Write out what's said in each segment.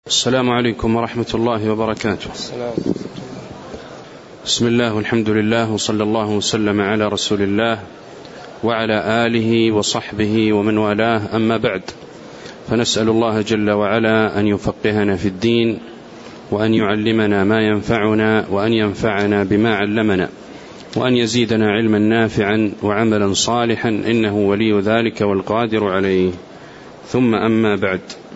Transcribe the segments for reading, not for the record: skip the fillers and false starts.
السلام عليكم ورحمة الله وبركاته. بسم الله والحمد لله وصلى الله وسلم على رسول الله وعلى آله وصحبه ومن والاه، أما بعد، فنسأل الله جل وعلا أن يفقهنا في الدين وأن يعلمنا ما ينفعنا وأن ينفعنا بما علمنا وأن يزيدنا علما نافعا وعملا صالحا، إنه ولي ذلك والقادر عليه. ثم أما بعد،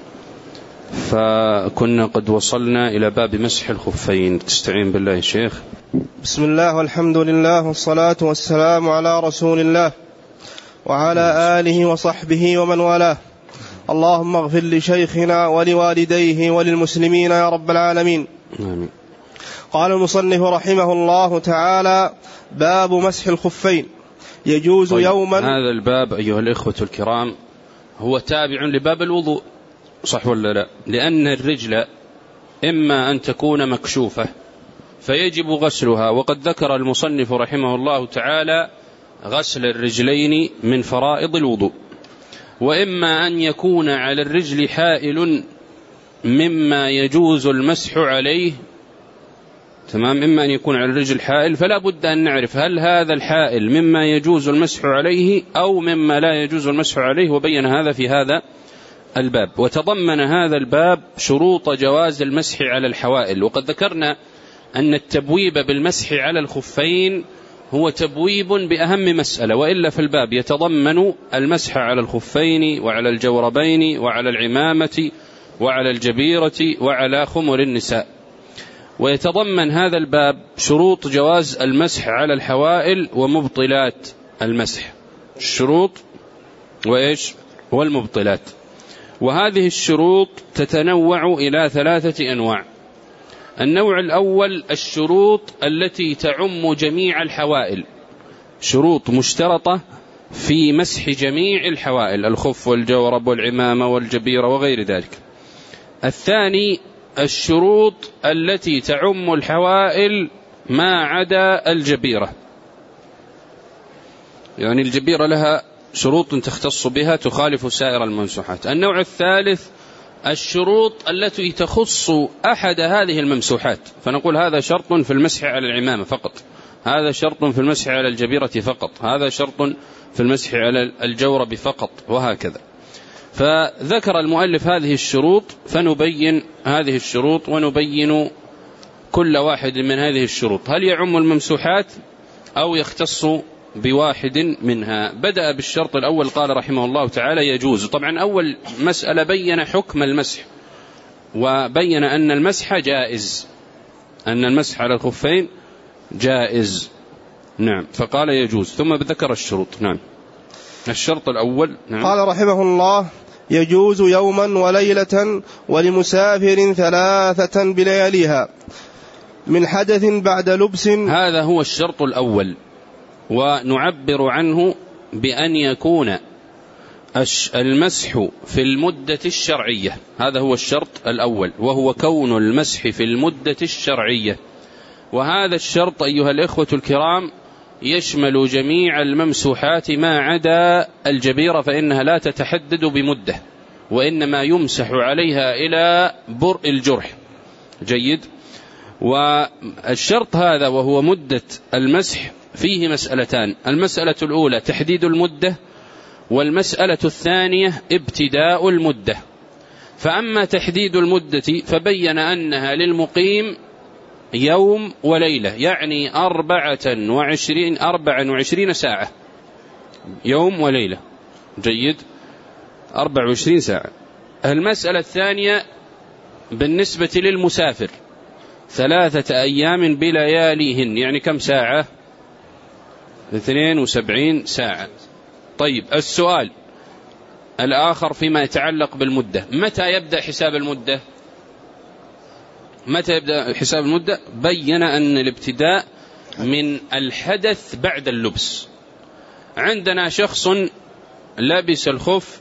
فكنا قد وصلنا إلى باب مسح الخفين. تستعين بالله يا شيخ. بسم الله والحمد لله والصلاة والسلام على رسول الله وعلى آله وصحبه ومن والاه. اللهم اغفر لشيخنا ولوالديه وللمسلمين يا رب العالمين. آمين. قال المصنف رحمه الله تعالى: باب مسح الخفين. يجوز يوما. هذا الباب أيها الإخوة الكرام هو تابع لباب الوضوء، صح ولا لا؟ لأن الرجل إما أن تكون مكشوفة فيجب غسلها، وقد ذكر المصنف رحمه الله تعالى غسل الرجلين من فرائض الوضوء، وإما أن يكون على الرجل حائل مما يجوز المسح عليه. تمام، إما أن يكون على الرجل حائل، فلا بد أن نعرف هل هذا الحائل مما يجوز المسح عليه أو مما لا يجوز المسح عليه، وبين هذا في هذا الباب. وتضمن هذا الباب شروط جواز المسح على الحوائل، وقد ذكرنا أن التبويب بالمسح على الخفين هو تبويب بأهم مسألة، وإلا في الباب يتضمن المسح على الخفين وعلى الجوربين وعلى العمامة وعلى الجبيرة وعلى خمر النساء. ويتضمن هذا الباب شروط جواز المسح على الحوائل ومبطلات المسح، الشروط وإيش والمبطلات. وهذه الشروط تتنوع إلى 3 أنواع. النوع الأول الشروط التي تعم جميع الحوائل، شروط مشترطة في مسح جميع الحوائل، الخف والجورب والعمامة والجبيرة وغير ذلك. الثاني الشروط التي تعم الحوائل ما عدا الجبيرة، يعني الجبيرة لها شروط تختص بها تخالف سائر الممسوحات. النوع الثالث الشروط التي تخص أحد هذه الممسوحات، فنقول هذا شرط في المسح على العمامة فقط، هذا شرط في المسح على الجبيرة فقط، هذا شرط في المسح على الجورب فقط، وهكذا. فذكر المؤلف هذه الشروط، فنبين هذه الشروط ونبين كل واحد من هذه الشروط هل يعم الممسوحات أو يختص بواحد منها. بدأ بالشرط الأول، قال رحمه الله تعالى: يجوز. طبعا أول مسألة بين حكم المسح، وبين أن المسح جائز، أن المسح على الخفين جائز. نعم، فقال يجوز، ثم ذكر الشروط. نعم، الشرط الأول. نعم. قال رحمه الله: يجوز يوما وليلة ولمسافر 3 بلياليها من حدث بعد لبس. هذا هو الشرط الأول، ونعبر عنه بأن يكون المسح في المدة الشرعية. هذا هو الشرط الأول، وهو كون المسح في المدة الشرعية. وهذا الشرط أيها الإخوة الكرام يشمل جميع الممسوحات ما عدا الجبيرة، فإنها لا تتحدد بمدة، وإنما يمسح عليها إلى برء الجرح. جيد. والشرط هذا وهو مدة المسح فيه مسألتان: المسألة الأولى تحديد المدة، والمسألة الثانية ابتداء المدة. فأما تحديد المدة فبين أنها للمقيم يوم وليلة، يعني 24 ساعة، يوم وليلة. جيد، 24 ساعة. المسألة الثانية بالنسبة للمسافر 3 أيام بلياليهن، يعني كم ساعة؟ 72 ساعة. طيب، السؤال الآخر فيما يتعلق بالمدة: متى يبدأ حساب المدة؟ متى يبدأ حساب المدة؟ بين أن الابتداء من الحدث بعد اللبس. عندنا شخص لبس الخف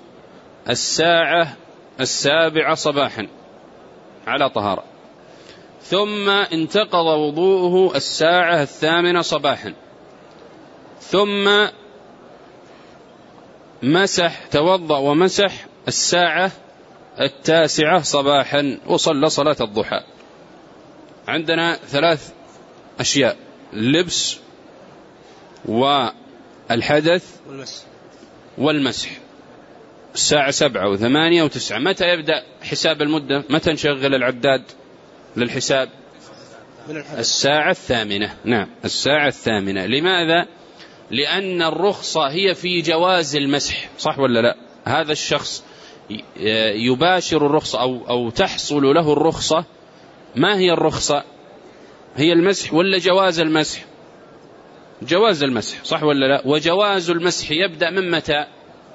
7:00 صباحا على طهارة، ثم انتقض وضوءه 8:00 صباحا، ثم توضأ ومسح 9 صباحا وصلى صلاة الضحى. عندنا 3 أشياء: اللبس والحدث والمسح. الساعة 7 و8 و9. متى يبدأ حساب المدة؟ متى نشغل العداد للحساب؟ الساعة 8. نعم، الساعة 8. لماذا؟ لأن الرخصة هي في جواز المسح، صح ولا لا؟ هذا الشخص يباشر الرخصة أو تحصل له الرخصة. ما هي الرخصة؟ هي المسح ولا جواز المسح؟ جواز المسح، صح ولا لا؟ وجواز المسح يبدأ من متى؟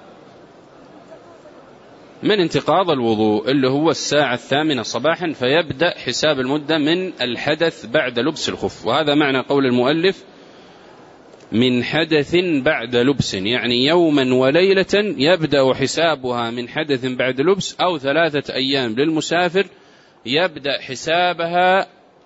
من انتقاض الوضوء اللي هو الساعة 8 صباحا، فيبدأ حساب المدة من الحدث بعد لبس الخف. وهذا معنى قول المؤلف من حدث بعد لبس، يعني يوما وليلة يبدأ حسابها من حدث بعد لبس، أو 3 أيام للمسافر يبدأ حسابها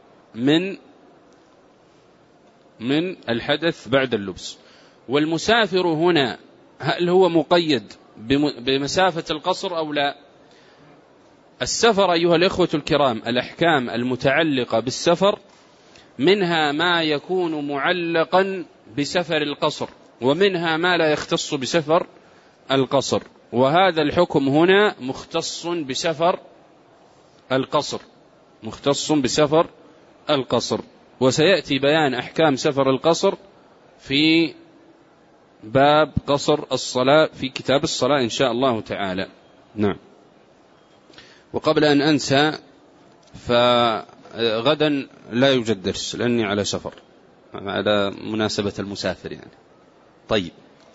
من الحدث بعد اللبس. والمسافر هنا هل هو مقيد بمسافة القصر أو لا؟ السفر أيها الإخوة الكرام، الأحكام المتعلقة بالسفر منها ما يكون معلقا بسفر القصر، ومنها ما لا يختص بسفر القصر. وهذا الحكم هنا مختص بسفر القصر، مختص بسفر القصر. وسيأتي بيان أحكام سفر القصر في باب قصر الصلاة في كتاب الصلاة إن شاء الله تعالى. نعم. وقبل أن أنسى، فغدا لا يوجد درس لأني على سفر، على مناسبة المسافر يعني. طيب،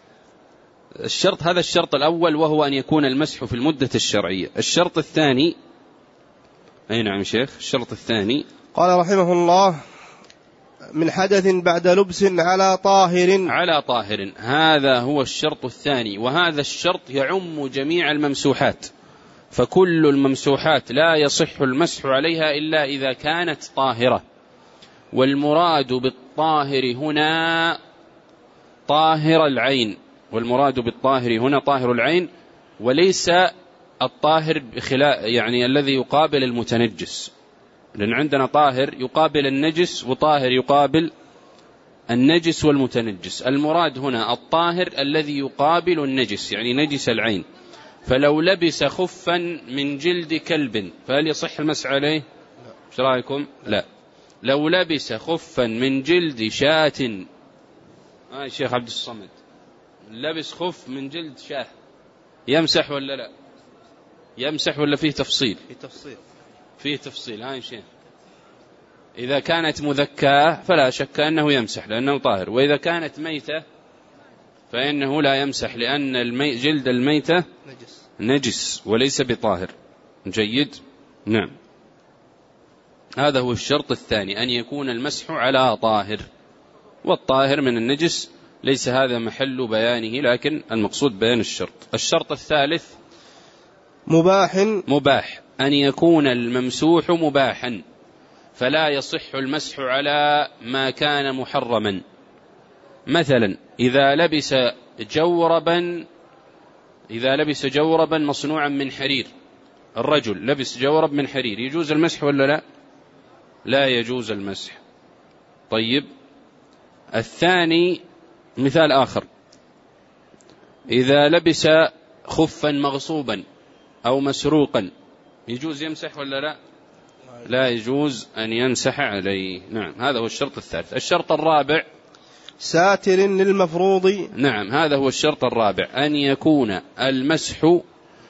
هذا الشرط الأول، وهو أن يكون المسح في المدة الشرعية. الشرط الثاني، أي نعم شيخ، الشرط الثاني قال رحمه الله: من حدث بعد لبس على طاهر. على طاهر، هذا هو الشرط الثاني. وهذا الشرط يعم جميع الممسوحات، فكل الممسوحات لا يصح المسح عليها إلا إذا كانت طاهرة. والمراد بالطاهر هنا طاهر العين، والمراد بالطاهر هنا طاهر العين، وليس الطاهر يعني الذي يقابل المتنجس، لأن عندنا طاهر يقابل النجس وطاهر يقابل النجس والمتنجس. المراد هنا الطاهر الذي يقابل النجس، يعني نجس العين. فلو لبس خفا من جلد كلب فهل يصح المسح عليه؟ ايش رايكم؟ لا. لو لبس خفا من جلد شاة، الشيخ عبد الصمد، لبس خف من جلد شاه، يمسح ولا لا؟ يمسح ولا فيه تفصيل؟ فيه تفصيل. هاي شيء. إذا كانت مذكاة فلا شك أنه يمسح لأنه طاهر، وإذا كانت ميتة فإنه لا يمسح، لأن جلد الميتة نجس وليس بطاهر. جيد. نعم. هذا هو الشرط الثاني، أن يكون المسح على طاهر، والطاهر من النجس ليس هذا محل بيانه، لكن المقصود بيان الشرط. الشرط الثالث مباح، أن يكون الممسوح مباحا، فلا يصح المسح على ما كان محرما. مثلا إذا لبس جوربا مصنوعا من حرير، الرجل لبس جورب من حرير، يجوز المسح ولا لا؟ لا يجوز المسح. طيب، الثاني مثال آخر: إذا لبس خفا مغصوبا أو مسروقا، يجوز يمسح ولا لا؟ لا يجوز أن يمسح عليه. نعم، هذا هو الشرط الثالث. الشرط الرابع ساتر للمفروض. نعم، هذا هو الشرط الرابع، أن يكون المسح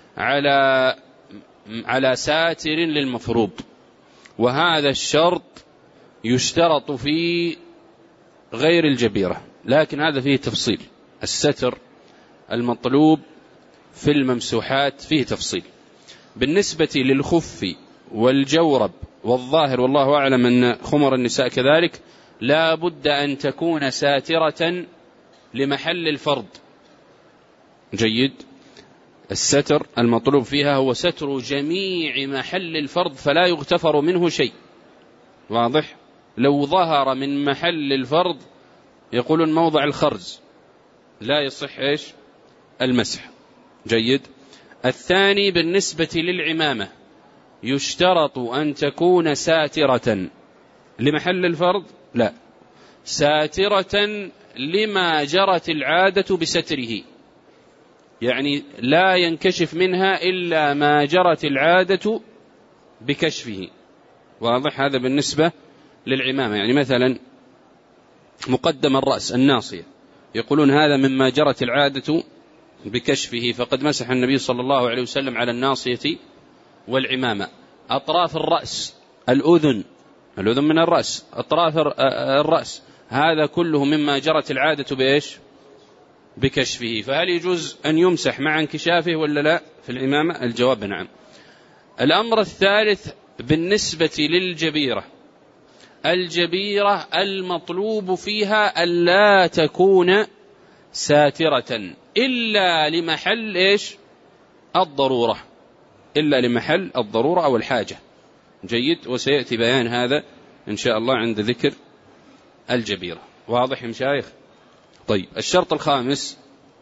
على ساتر للمفروض. وهذا الشرط يشترط في غير الجبيرة، لكن هذا فيه تفصيل. الستر المطلوب في الممسوحات فيه تفصيل. بالنسبة للخف والجورب والظاهر والله أعلم أن خمر النساء كذلك، لا بد أن تكون ساترة لمحل الفرض. جيد. الستر المطلوب فيها هو ستر جميع محل الفرض، فلا يغتفر منه شيء. واضح؟ لو ظهر من محل الفرض يقولون موضع الخرز لا يصح المسح. جيد. الثاني بالنسبة للعمامة يشترط أن تكون ساترة لمحل الفرض، لا، ساترة لما جرت العادة بستره، يعني لا ينكشف منها إلا ما جرت العادة بكشفه. واضح؟ هذا بالنسبة للعمامة. يعني مثلا مقدم الرأس الناصية يقولون هذا مما جرت العادة بكشفه، فقد مسح النبي صلى الله عليه وسلم على الناصية والعمامة. أطراف الرأس، الأذن من الرأس، أطراف الرأس، هذا كله مما جرت العادة بإيش؟ بكشفه. فهل يجوز أن يمسح مع انكشافه ولا لا في العمامة؟ الجواب نعم. الأمر الثالث بالنسبة للجبيرة، الجبيرة المطلوب فيها ألا تكون ساترة إلا لمحل إيش؟ الضرورة، إلا لمحل الضرورة أو الحاجة. جيد، وسيأتي بيان هذا إن شاء الله عند ذكر الجبيرة. واضح يا مشايخ؟ طيب، الشرط الخامس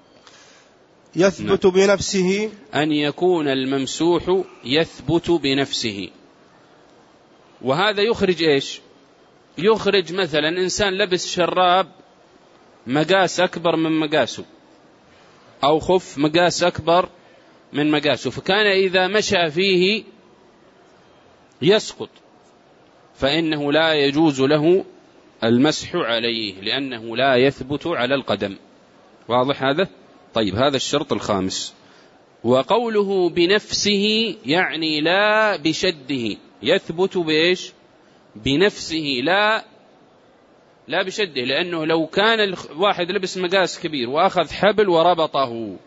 يثبت بنفسه، أن يكون الممسوح يثبت بنفسه. وهذا يخرج إيش؟ يخرج مثلا إنسان لبس شراب مقاس أكبر من مقاسه، أو خف مقاس أكبر من مقاسه، فكان إذا مشى فيه يسقط، فإنه لا يجوز له المسح عليه لأنه لا يثبت على القدم. واضح هذا؟ طيب، هذا الشرط الخامس. وقوله بنفسه يعني لا بشده، يثبت بإيش؟ بنفسه، لا بشده، لأنه لو كان واحد لبس مقاس كبير وأخذ حبل وربطه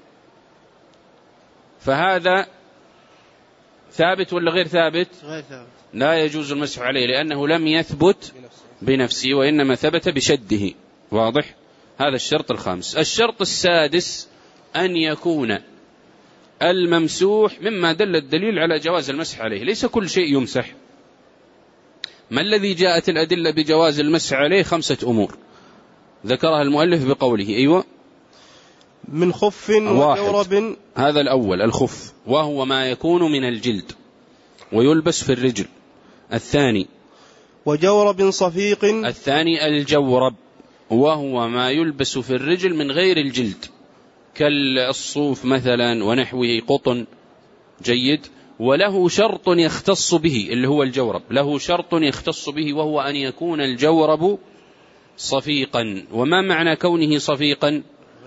فهذا ثابت ولا غير ثابت؟ غير ثابت، لا يجوز المسح عليه لأنه لم يثبت بنفسه وإنما ثبت بشده. واضح؟ هذا الشرط الخامس. الشرط السادس أن يكون الممسوح مما دل الدليل على جواز المسح عليه. ليس كل شيء يمسح. ما الذي جاءت الأدلة بجواز المسح عليه؟ 5 أمور ذكرها المؤلف بقوله أيوة من خف وجورب. هذا الأول الخف، وهو ما يكون من الجلد ويلبس في الرجل. الثاني وجورب صفيق. الثاني الجورب، وهو ما يلبس في الرجل من غير الجلد كالصوف مثلا ونحوه، قطن. جيد. وله شرط يختص به اللي هو الجورب، له شرط يختص به وهو أن يكون الجورب صفيقا. وما معنى كونه صفيقا؟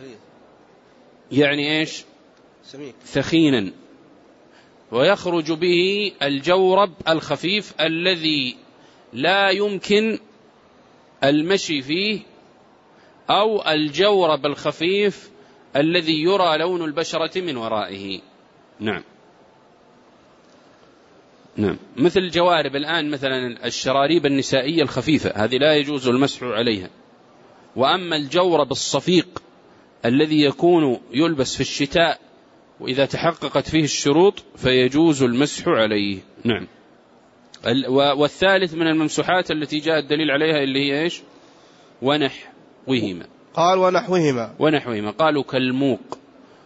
يعني إيش؟ ثخينا. ويخرج به الجورب الخفيف الذي لا يمكن المشي فيه، أو الجورب الخفيف الذي يرى لون البشرة من ورائه. نعم، مثل الجوارب الآن، مثلا الشراريب النسائية الخفيفة، هذه لا يجوز المسح عليها. وأما الجورب الصفيق الذي يكون يلبس في الشتاء وإذا تحققت فيه الشروط فيجوز المسح عليه. نعم. والثالث من الممسوحات التي جاء الدليل عليها اللي هي إيش؟ ونحوهما. قال ونحوهما قالوا كالموق.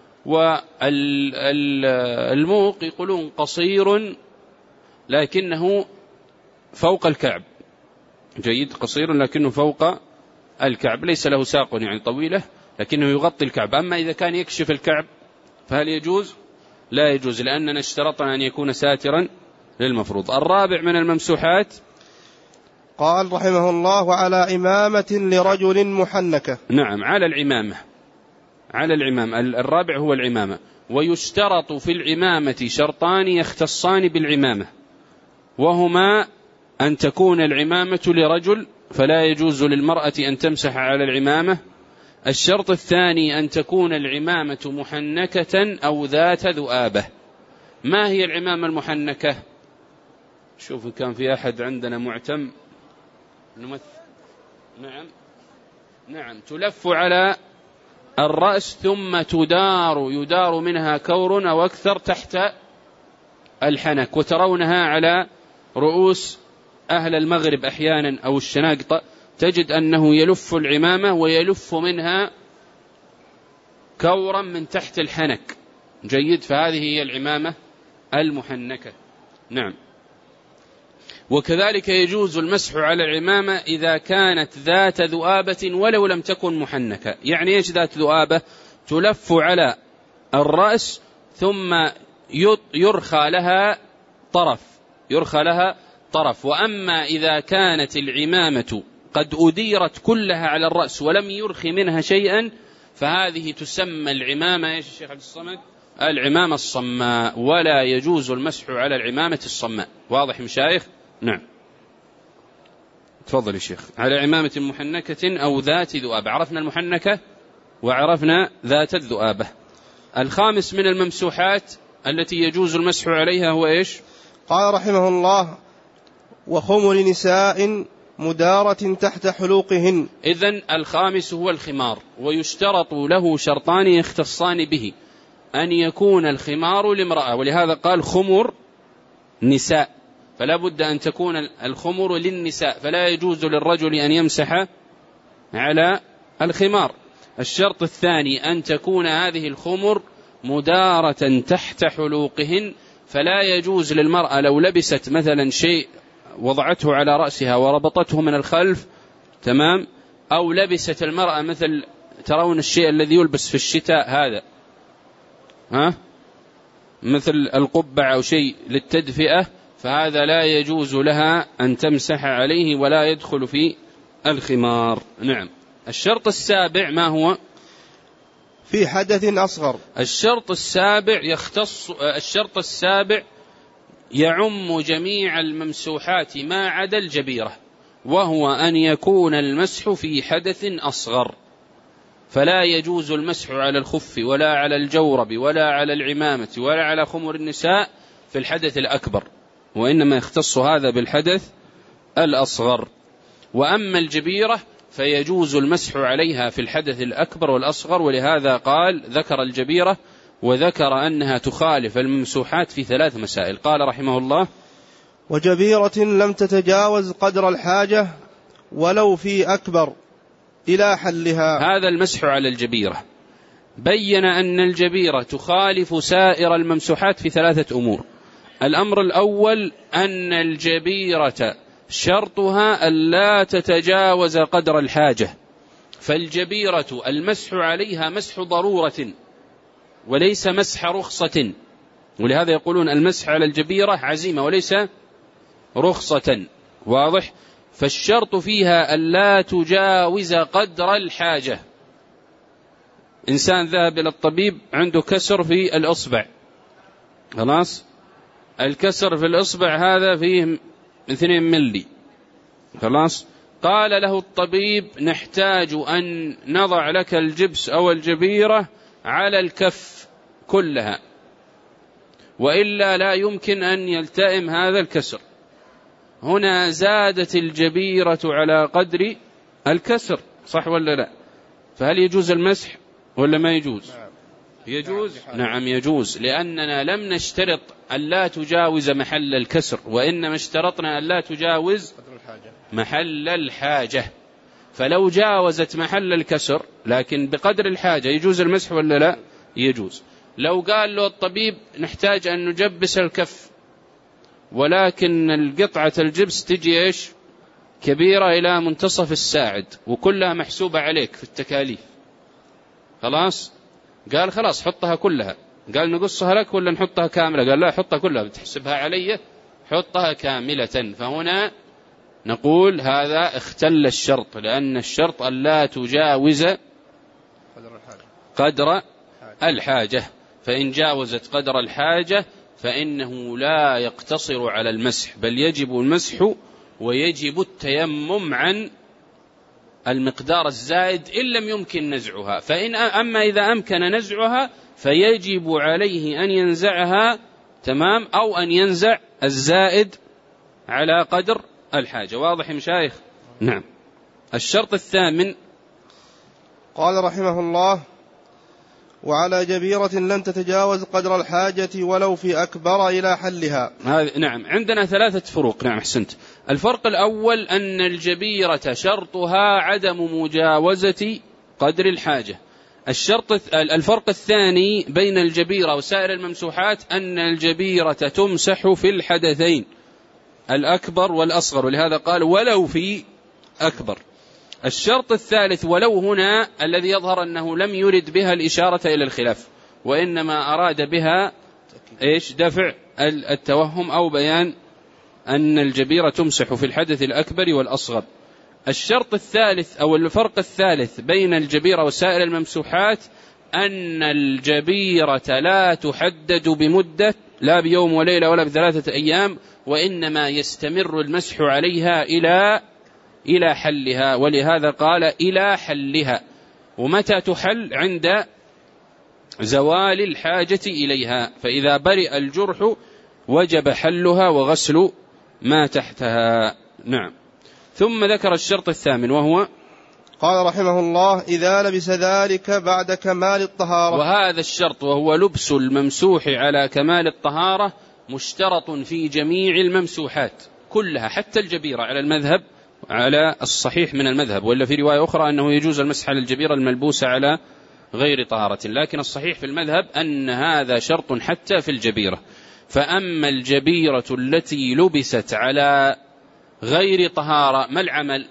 والموق يقولون قصير لكنه فوق الكعب. جيد، قصير لكنه فوق الكعب، ليس له ساق يعني طويلة لكنه يغطي الكعب. أما إذا كان يكشف الكعب فهل يجوز؟ لا يجوز، لأننا اشترطنا أن يكون ساترا للمفروض. الرابع من الممسوحات قال رحمه الله على إمامة لرجل محنكة. نعم، على العمامة. الرابع هو العمامة. ويشترط في العمامة شرطان يختصان بالعمامة، وهما أن تكون العمامة لرجل فلا يجوز للمرأة أن تمسح على العمامة. الشرط الثاني أن تكون العمامة محنكة أو ذات ذؤابة. ما هي العمامة المحنكة؟ شوف كان في أحد عندنا معتم نعم، تلف على الرأس ثم يدار منها كور أو أكثر تحت الحنك، وترونها على رؤوس أهل المغرب أحيانا أو الشناقطة، تجد أنه يلف العمامة ويلف منها كورا من تحت الحنك، جيد. فهذه هي العمامة المحنكة. نعم. وكذلك يجوز المسح على العمامة إذا كانت ذات ذؤابة ولو لم تكن محنكة. يعني إيش ذات ذؤابة؟ تلف على الرأس ثم يرخى لها طرف. وأما إذا كانت العمامة قد أديرت كلها على الرأس ولم يرخي منها شيئا فهذه تسمى العمامة إيش الشيخ عبد الصمد؟ العمامة الصماء، ولا يجوز المسح على العمامة الصماء. واضح مشايخ؟ نعم. تفضل يا شيخ. على عمامة محنكة أو ذات ذؤابة. عرفنا المحنكة وعرفنا ذات الذؤابة. الخامس من الممسوحات التي يجوز المسح عليها هو إيش؟ قال رحمه الله: وخمر نساء مدارة تحت حلوقهن. إذن الخامس هو الخمار، ويشترط له شرطان يختصان به: أن يكون الخمار لامرأة، ولهذا قال خمر نساء، فلا بد أن تكون الخمر للنساء، فلا يجوز للرجل أن يمسح على الخمار. الشرط الثاني أن تكون هذه الخمر مدارة تحت حلوقهن، فلا يجوز للمرأة لو لبست مثلا شيء وضعته على رأسها وربطته من الخلف، تمام، أو لبست المرأة مثل ترون الشيء الذي يلبس في الشتاء هذا، مثل القبعة أو شيء للتدفئة، فهذا لا يجوز لها أن تمسح عليه ولا يدخل في الخمار. نعم. الشرط السابع ما هو؟ في حدث أصغر. الشرط السابع يعم جميع الممسوحات ما عدا الجبيرة، وهو أن يكون المسح في حدث أصغر، فلا يجوز المسح على الخف ولا على الجورب ولا على العمامة ولا على خمر النساء في الحدث الأكبر، وإنما يختص هذا بالحدث الأصغر. وأما الجبيرة فيجوز المسح عليها في الحدث الأكبر والأصغر، ولهذا قال ذكر الجبيرة وذكر أنها تخالف الممسوحات في 3 مسائل. قال رحمه الله: وجبيرة لم تتجاوز قدر الحاجة ولو في أكبر إلى حلها. هذا المسح على الجبيرة. بين أن الجبيرة تخالف سائر الممسوحات في 3 أمور. الأمر الأول أن الجبيرة شرطها ألا تتجاوز قدر الحاجة، فالجبيرة المسح عليها مسح ضرورة وليس مسح رخصة، ولهذا يقولون المسح على الجبيرة عزيمة وليس رخصة. واضح؟ فالشرط فيها ألا تجاوز قدر الحاجة. إنسان ذهب إلى الطبيب عنده كسر في الأصبع، خلاص، الكسر في الأصبع هذا فيه 2 ملي، خلاص، قال له الطبيب: نحتاج أن نضع لك الجبس أو الجبيرة على الكف كلها، وإلا لا يمكن أن يلتئم هذا الكسر. هنا زادت الجبيرة على قدر الكسر، صح ولا لا؟ فهل يجوز المسح ولا ما يجوز؟ يجوز. نعم يجوز، لأننا لم نشترط ألا تجاوز محل الكسر، وإنما اشترطنا ألا تجاوز محل الحاجة. فلو جاوزت محل الكسر لكن بقدر الحاجة يجوز المسح ولا لا؟ يجوز. لو قال له الطبيب: نحتاج أن نجبس الكف، ولكن القطعة الجبس تجي إيش؟ كبيرة إلى منتصف الساعد وكلها محسوبة عليك في التكاليف، خلاص، قال خلاص حطها كلها. قال: نقصها لك ولا نحطها كاملة؟ قال: لا، حطها كلها، بتحسبها علي، حطها كاملة. فهنا نقول هذا اختل الشرط، لأن الشرط ألا تجاوز قدر الحاجة، فإن جاوزت قدر الحاجة فإنه لا يقتصر على المسح، بل يجب المسح ويجب التيمم عن المقدار الزائد إن لم يمكن نزعها. أما إذا أمكن نزعها فيجب عليه أن ينزعها، تمام، أو أن ينزع الزائد على قدر الحاجة. واضح مشايخ؟ نعم. الشرط الثامن قال رحمه الله: وعلى جبيرة لم تتجاوز قدر الحاجة ولو في أكبر إلى حلها. نعم. عندنا 3 فروق. نعم أحسنت. الفرق الأول أن الجبيرة شرطها عدم مجاوزة قدر الحاجة. الفرق الثاني بين الجبيرة وسائر الممسوحات أن الجبيرة تمسح في الحدثين الأكبر والأصغر، ولهذا قال ولو في أكبر. الشرط الثالث ولو هنا الذي يظهر أنه لم يرد بها الإشارة إلى الخلاف، وإنما أراد بها دفع التوهم أو بيان أن الجبيرة تمسح في الحدث الأكبر والأصغر. الشرط الثالث أو الفرق الثالث بين الجبيرة وسائر الممسوحات أن الجبيرة لا تحدد بمدة، لا بيوم وليلة ولا ب3 أيام، وإنما يستمر المسح عليها إلى حلها، ولهذا قال إلى حلها. ومتى تحل؟ عند زوال الحاجة إليها، فإذا برئ الجرح وجب حلها وغسل ما تحتها. نعم. ثم ذكر الشرط الثامن وهو قال رحمه الله إذا لبس ذلك بعد كمال الطهارة. وهذا الشرط وهو لبس الممسوح على كمال الطهارة مشترط في جميع الممسوحات كلها حتى الجبيرة على المذهب، على الصحيح من المذهب، وإلا في رواية أخرى أنه يجوز المسح على الجبيرة الملبوسة على غير طهارة، لكن الصحيح في المذهب أن هذا شرط حتى في الجبيرة. فأما الجبيرة التي لبست على غير طهارة ما العمل؟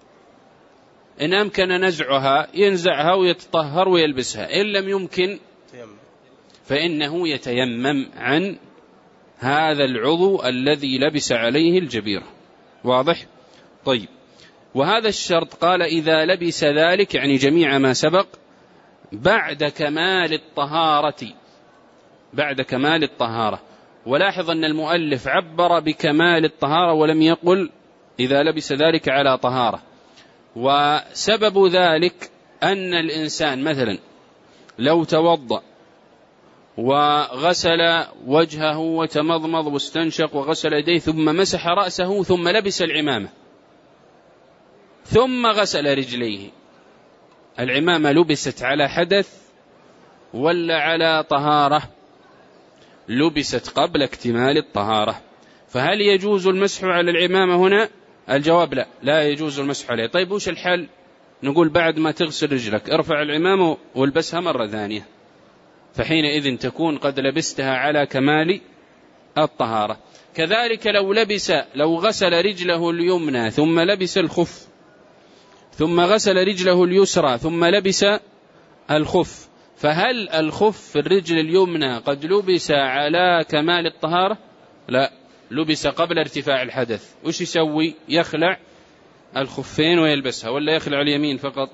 إن أمكن نزعها ينزعها ويتطهر ويلبسها، إن لم يمكن فإنه يتيمم عن هذا العضو الذي لبس عليه الجبيرة. واضح؟ طيب. وهذا الشرط قال إذا لبس ذلك يعني جميع ما سبق بعد كمال الطهارة، بعد كمال الطهارة. ولاحظ أن المؤلف عبر بكمال الطهارة ولم يقل إذا لبس ذلك على طهارة. وسبب ذلك أن الإنسان مثلا لو توضأ وغسل وجهه وتمضمض واستنشق وغسل يديه ثم مسح رأسه ثم لبس العمامة ثم غسل رجليه، العمامة لبست على حدث ولا على طهارة؟ لبست قبل اكتمال الطهارة، فهل يجوز المسح على العمامة هنا؟ الجواب لا، لا يجوز المسح عليه. طيب وش الحل؟ نقول بعد ما تغسل رجلك ارفع العمامة والبسها مرة ثانية، فحينئذ تكون قد لبستها على كمال الطهارة. كذلك لو غسل رجله اليمنى ثم لبس الخف، ثم غسل رجله اليسرى ثم لبس الخف، فهل الخف في الرجل اليمنى قد لبس على كمال الطهارة؟ لا، لبس قبل ارتفاع الحدث. وش يسوي؟ يخلع الخفين ويلبسها، ولا يخلع اليمين فقط؟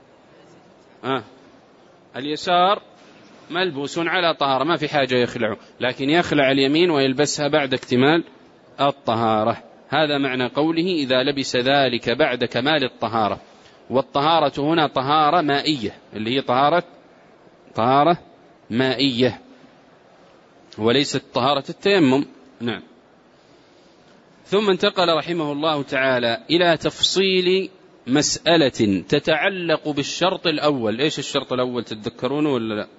اليسار ملبوس على طهارة ما في حاجة يخلعه، لكن يخلع اليمين ويلبسها بعد اكتمال الطهارة. هذا معنى قوله إذا لبس ذلك بعد كمال الطهارة. والطهارة هنا طهارة مائية، اللي هي طهارة مائية وليست طهارة التيمم. نعم. ثم انتقل رحمه الله تعالى إلى تفصيل مسألة تتعلق بالشرط الأول. إيش الشرط الأول تتذكرونه ولا لا؟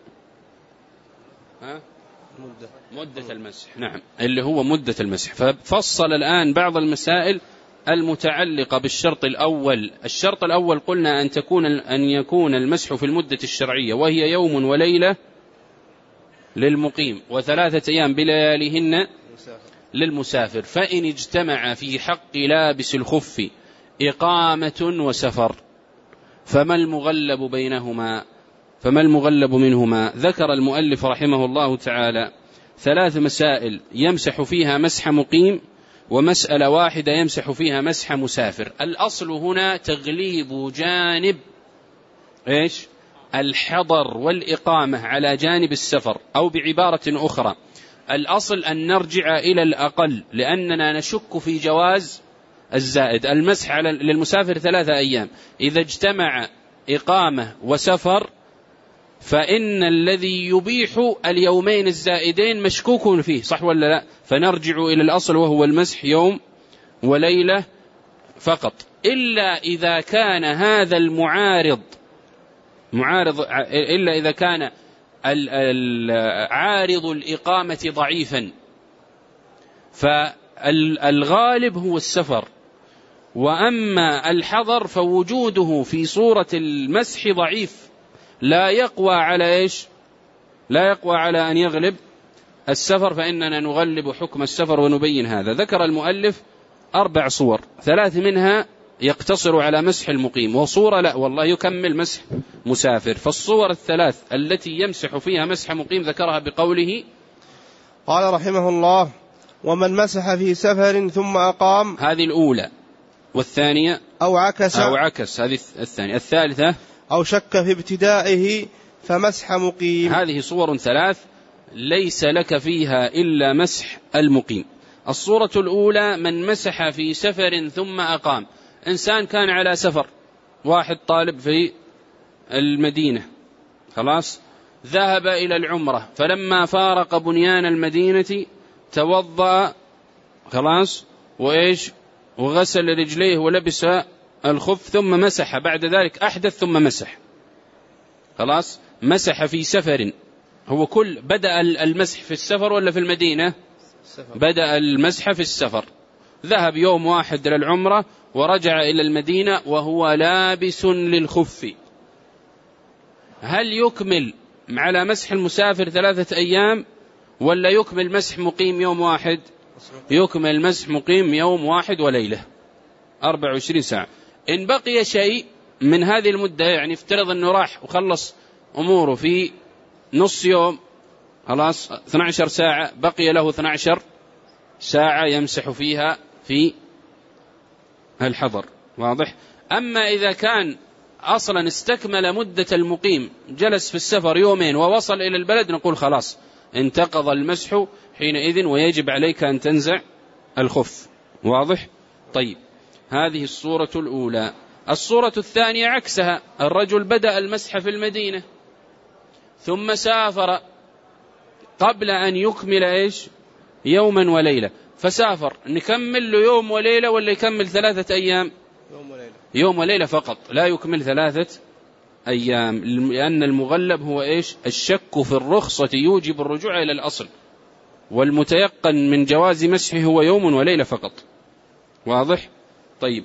مدة المسح. نعم، اللي هو مدة المسح. ففصل الآن بعض المسائل المتعلقة بالشرط الأول. الشرط الأول قلنا أن يكون المسح في المدة الشرعية، وهي يوم وليلة للمقيم و3 أيام بلياليهن للمسافر. فإن اجتمع في حق لابس الخف إقامة وسفر فما المغلب منهما؟ ذكر المؤلف رحمه الله تعالى 3 مسائل يمسح فيها مسح مقيم، ومسألة واحدة يمسح فيها مسح مسافر. الأصل هنا تغليب جانب الحضر والإقامة على جانب السفر، أو بعبارة أخرى الأصل أن نرجع إلى الأقل، لأننا نشك في جواز الزائد. المسح للمسافر 3 أيام، إذا اجتمع إقامة وسفر فإن الذي يبيح اليومين الزائدين مشكوك فيه، صح ولا لا؟ فنرجع إلى الأصل وهو المسح يوم وليلة فقط، إلا إذا كان هذا إلا إذا كان عارض الإقامة ضعيفا، فالغالب هو السفر. وأما الحضر فوجوده في صورة المسح ضعيف، لا يقوى على إيش؟ لا يقوى على أن يغلب السفر، فإننا نغلب حكم السفر ونبين هذا. ذكر المؤلف 4 صور، 3 منها يقتصر على مسح المقيم، وصورة لا والله يكمل مسح مسافر. فالصور 3 التي يمسح فيها مسح مقيم ذكرها بقوله قال رحمه الله: ومن مسح في سفر ثم أقام، هذه الأولى. والثانية أو عكس هذه الثانية. الثالثة أو شك في ابتدائه فمسح مقيم. هذه صور 3 ليس لك فيها إلا مسح المقيم. الصورة الأولى: من مسح في سفر ثم أقام. إنسان كان على سفر، واحد طالب في المدينة، خلاص ذهب إلى العمرة، فلما فارق بنيان المدينة توضأ، خلاص، وإيش، وغسل رجليه ولبس الخف ثم مسح، بعد ذلك أحدث ثم مسح، خلاص مسح في سفر. هو بدأ المسح في السفر ولا في المدينة؟ بدأ المسح في السفر، ذهب يوم واحد إلى العمرة ورجع إلى المدينة وهو لابس للخف. هل يكمل على مسح المسافر 3 أيام ولا يكمل مسح مقيم يوم واحد؟ يكمل مسح مقيم يوم واحد وليلة 24 ساعة. إن بقي شيء من هذه المدة، يعني افترض أنه راح وخلص أموره في نص يوم، خلاص 12 ساعة، بقي له 12 ساعة يمسح فيها في الحضر، واضح؟ أما إذا كان أصلا استكمل مدة المقيم، جلس في السفر 2 يوم ووصل إلى البلد، نقول خلاص انتقض المسح حينئذ ويجب عليك أن تنزع الخف، واضح؟ طيب، هذه الصورة الأولى. الصورة الثانية عكسها: الرجل بدأ المسح في المدينة ثم سافر قبل أن يكمل إيش؟ يوما وليلة، فسافر، نكمل له يوم وليلة ولا يكمل 3 أيام؟ يوم وليلة فقط، لا يكمل 3 أيام، لأن المغلب هو إيش؟ الشك في الرخصة يوجب الرجوع إلى الأصل، والمتيقن من جواز مسحه هو يوم وليلة فقط، واضح؟ طيب،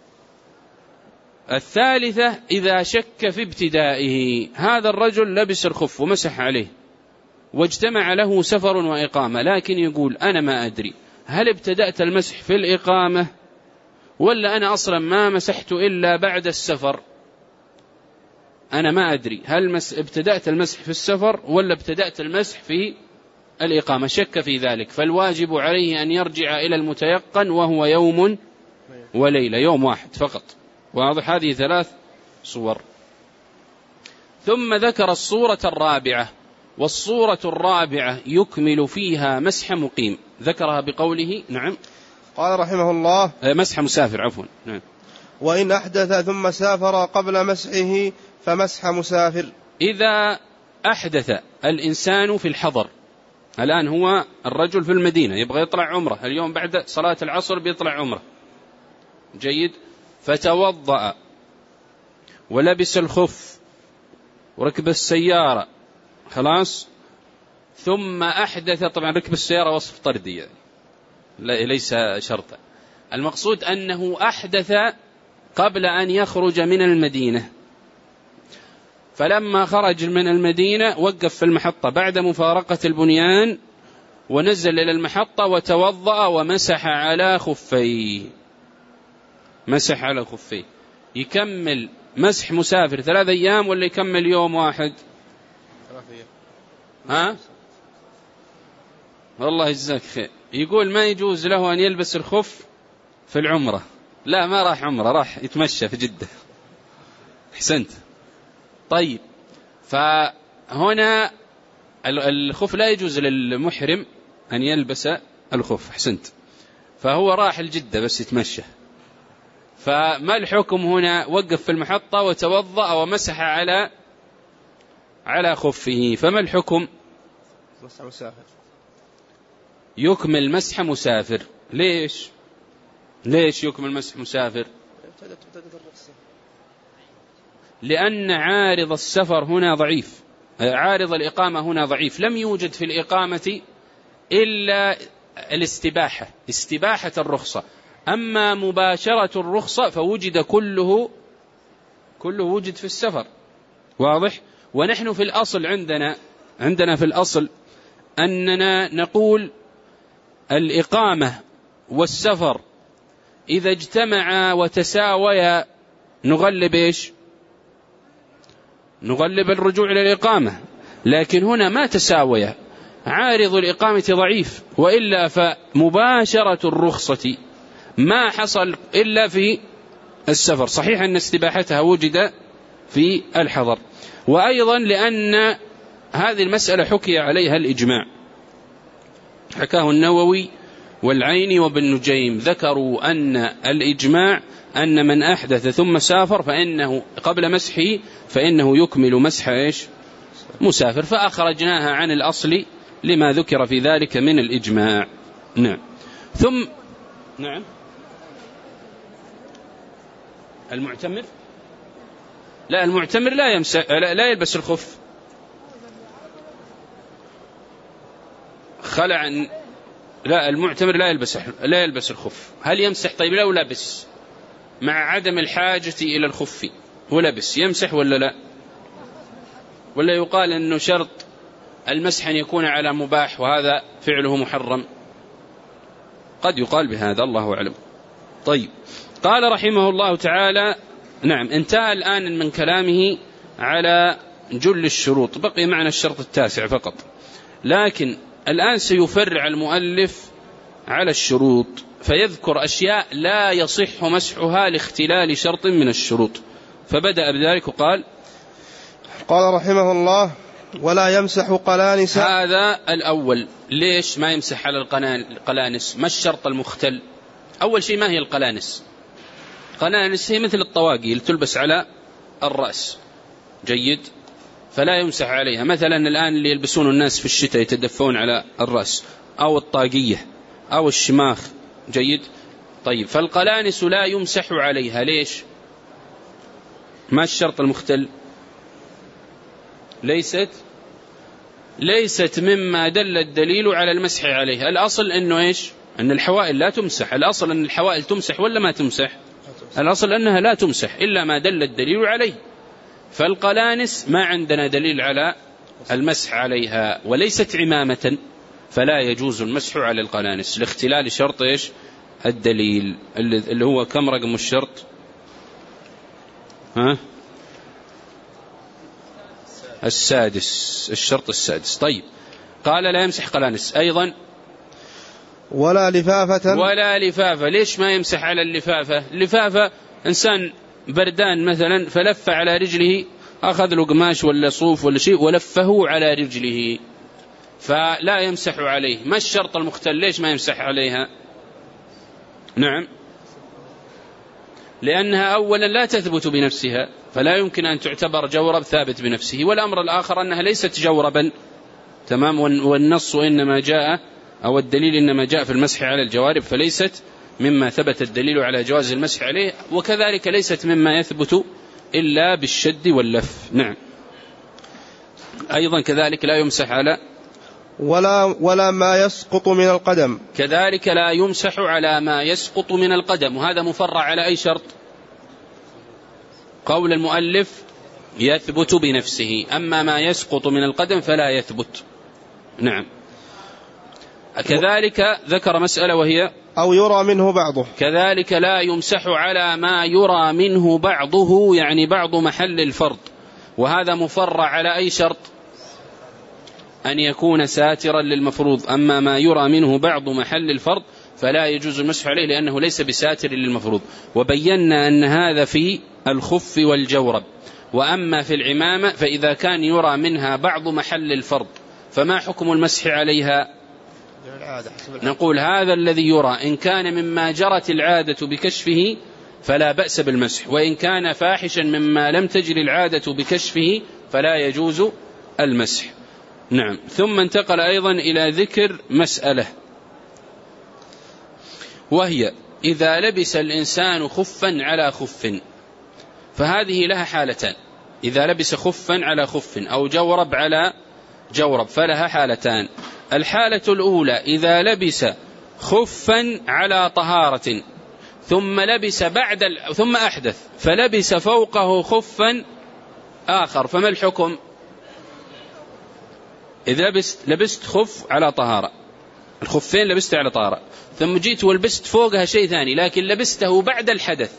الثالثة: إذا شك في ابتدائه. هذا الرجل لبس الخف ومسح عليه واجتمع له سفر وإقامة، لكن يقول أنا ما أدري هل ابتدأت المسح في الإقامة ولا أنا أصلا ما مسحت إلا بعد السفر، أنا ما أدري هل ابتدأت المسح في السفر ولا ابتدأت المسح في الإقامة، شك في ذلك، فالواجب عليه أن يرجع إلى المتيقن وهو يوم وليلة، يوم واحد فقط، واضح؟ هذه 3 صور. ثم ذكر الصورة الرابعة، والصورة الرابعة يكمل فيها مسح مقيم، ذكرها بقوله نعم. قال رحمه الله: مسح مسافر، عفوا، نعم. وإن أحدث ثم سافر قبل مسحه فمسح مسافر. إذا أحدث الإنسان في الحضر، الآن هو الرجل في المدينة يبغى يطلع عمره، اليوم بعد صلاة العصر بيطلع عمره، جيد، فتوضأ ولبس الخف وركب السيارة، خلاص، ثم أحدث. طبعا ركب السيارة وصف طردي يعني، ليس شرطا، المقصود أنه أحدث قبل أن يخرج من المدينة، فلما خرج من المدينة وقف في المحطة بعد مفارقة البنيان ونزل إلى المحطة وتوضأ ومسح على خفيه، مسح على خفيه. يكمل مسح مسافر 3 أيام ولا يكمل يوم واحد؟ 3 أيام. ها؟ والله يجزاك خير. يقول ما يجوز له أن يلبس الخف في العمرة. لا، ما راح عمرة، راح يتمشى في جدة. أحسنت. طيب، فهنا الخف لا يجوز للمحرم أن يلبس الخف، أحسنت، فهو راح الجدة بس يتمشى. فما الحكم هنا؟ وقف في المحطة وتوضأ ومسح على خفه، فما الحكم؟ مسح مسافر. يكمل مسح مسافر. ليش يكمل مسح مسافر؟ لأن عارض السفر هنا ضعيف، عارض الإقامة هنا ضعيف، لم يوجد في الإقامة إلا الاستباحة، استباحة الرخصة، أما مباشرة الرخصة فوجد كله وجد في السفر، واضح؟ ونحن في الأصل عندنا في الأصل أننا نقول الإقامة والسفر إذا اجتمعا وتساويا نغلب إيش؟ نغلب الرجوع إلى الإقامة، لكن هنا ما تساويا، عارض الإقامة ضعيف، وإلا فمباشرة الرخصة ما حصل إلا في السفر. صحيح أن استباحتها وجد في الحضر، وأيضا لأن هذه المسألة حكي عليها الإجماع، حكاه النووي والعيني وابن نجيم، ذكروا أن الإجماع أن من أحدث ثم سافر فإنه قبل مسحه فإنه يكمل مسح إيش؟ مسافر، فأخرجناها عن الأصل لما ذكر في ذلك من الإجماع. نعم. ثم نعم المعتمر لا، المعتمر لا يمسح، لا يلبس الخف، خلع. لا، المعتمر لا يلبس الخف. هل يمسح؟ طيب لو لبس مع عدم الحاجة إلى الخف ولبس، يمسح ولا لا؟ ولا يقال أنه شرط المسح أن يكون على مباح وهذا فعله محرم؟ قد يقال بهذا، الله أعلم. طيب، قال رحمه الله تعالى، نعم، انتهى الآن من كلامه على جل الشروط، بقي معنا الشرط التاسع فقط، لكن الآن سيفرع المؤلف على الشروط فيذكر أشياء لا يصح مسحها لاختلال شرط من الشروط، فبدأ بذلك وقال: قال رحمه الله: ولا يمسح قلانس. هذا الأول. ليش ما يمسح على القلانس؟ ما الشرط المختل؟ أول شيء، ما هي القلانس؟ قلانس هي مثل الطواقي تلبس على الرأس، جيد، فلا يمسح عليها. مثلا الآن اللي يلبسون الناس في الشتاء يتدفون على الرأس، أو الطاقية أو الشماخ، جيد. طيب، فالقلانس لا يمسح عليها. ليش؟ ما الشرط المختل؟ ليست مما دل الدليل على المسح عليها. الأصل أنه إيش؟ أن الحوائل لا تمسح. الأصل أن الحوائل تمسح ولا ما تمسح؟ الأصل أنها لا تمسح إلا ما دل الدليل عليه. فالقلانس ما عندنا دليل على المسح عليها، وليست عمامة، فلا يجوز المسح على القلانس لاختلال شرط إيش؟ الدليل، اللي هو كم رقم الشرط؟ السادس، الشرط السادس. طيب، قال لا يمسح قلانس. أيضا ولا لفافة. ليش ما يمسح على اللفافة؟ اللفافة إنسان بردان مثلا فلف على رجله، أخذ له قماش ولا صوف ولا شيء ولفه على رجله، فلا يمسح عليه. ما الشرط المختل؟ ليش ما يمسح عليها؟ نعم، لأنها أولا لا تثبت بنفسها، فلا يمكن أن تعتبر جورب ثابت بنفسه، والأمر الآخر أنها ليست جوربا، تمام، والنص إنما جاء، أو الدليل إنما جاء في المسح على الجوارب، فليست مما ثبت الدليل على جواز المسح عليه، وكذلك ليست مما يثبت إلا بالشد واللف. نعم. أيضا كذلك لا يمسح على ولا ما يسقط من القدم. كذلك لا يمسح على ما يسقط من القدم، وهذا مفرع على أي شرط؟ قول المؤلف يثبت بنفسه، أما ما يسقط من القدم فلا يثبت. نعم. كذلك ذكر مسألة وهي أو يرى منه بعضه. كذلك لا يمسح على ما يرى منه بعضه، يعني بعض محل الفرض، وهذا مفرع على أي شرط؟ أن يكون ساترا للمفروض. أما ما يرى منه بعض محل الفرض فلا يجوز المسح عليه لأنه ليس بساتر للمفروض، وبينا أن هذا في الخف والجورب. وأما في العمامة فإذا كان يرى منها بعض محل الفرض فما حكم المسح عليها؟ نقول هذا الذي يرى إن كان مما جرت العادة بكشفه فلا بأس بالمسح، وإن كان فاحشا مما لم تجري العادة بكشفه فلا يجوز المسح. نعم. ثم انتقل أيضا إلى ذكر مسألة، وهي إذا لبس الإنسان خفا على خف، فهذه لها حالتان. إذا لبس خفا على خف أو جورب على جورب فلها حالتان. الحالة الأولى إذا لبس خفا على طهارة ثم أحدث فلبس فوقه خفا آخر، فما الحكم؟ إذا لبست خف على طهارة، الخفين لبست على طهارة، ثم جيت ولبست فوقها شيء ثاني لكن لبسته بعد الحدث،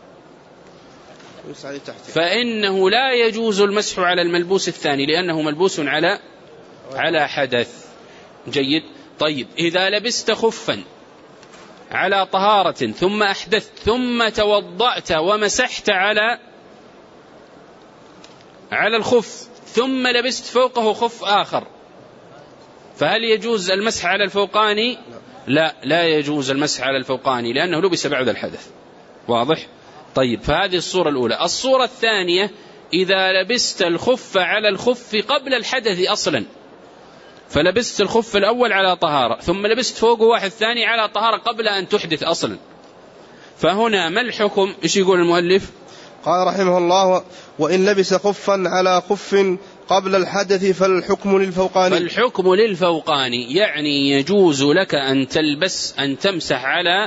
فإنه لا يجوز المسح على الملبوس الثاني لأنه ملبوس على حدث. جيد. طيب إذا لبست خفا على طهارة ثم أحدثت ثم توضأت ومسحت على الخف ثم لبست فوقه خف آخر، فهل يجوز المسح على الفوقاني؟ لا يجوز المسح على الفوقاني لأنه لبس بعد الحدث. واضح؟ طيب فهذه الصورة الأولى. الصورة الثانية إذا لبست الخف على الخف قبل الحدث أصلا، فلبست الخف الأول على طهارة ثم لبست فوقه واحد ثاني على طهارة قبل أن تحدث أصلا، فهنا ما الحكم؟ إيش يقول المؤلف؟ قال رحمه الله: وإن لبس خفا على خف قبل الحدث فالحكم للفوقاني. فالحكم للفوقاني يعني يجوز لك أن تلبس أن تمسح على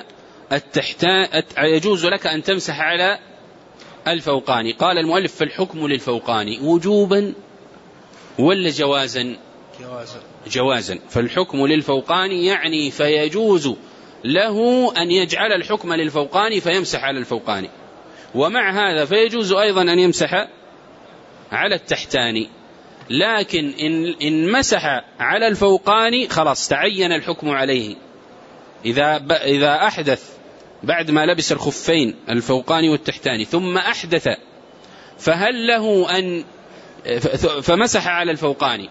يجوز لك أن تمسح على الفوقاني. قال المؤلف: فالحكم للفوقاني وجوبا ولا جوازا؟ جوازا. فالحكم للفوقاني يعني فيجوز له أن يجعل الحكم للفوقاني فيمسح على الفوقاني، ومع هذا فيجوز أيضا أن يمسح على التحتاني، لكن إن مسح على الفوقاني خلاص تعين الحكم عليه. إذا أحدث بعد ما لبس الخفين الفوقاني والتحتاني ثم أحدث فهل له أن فمسح على الفوقاني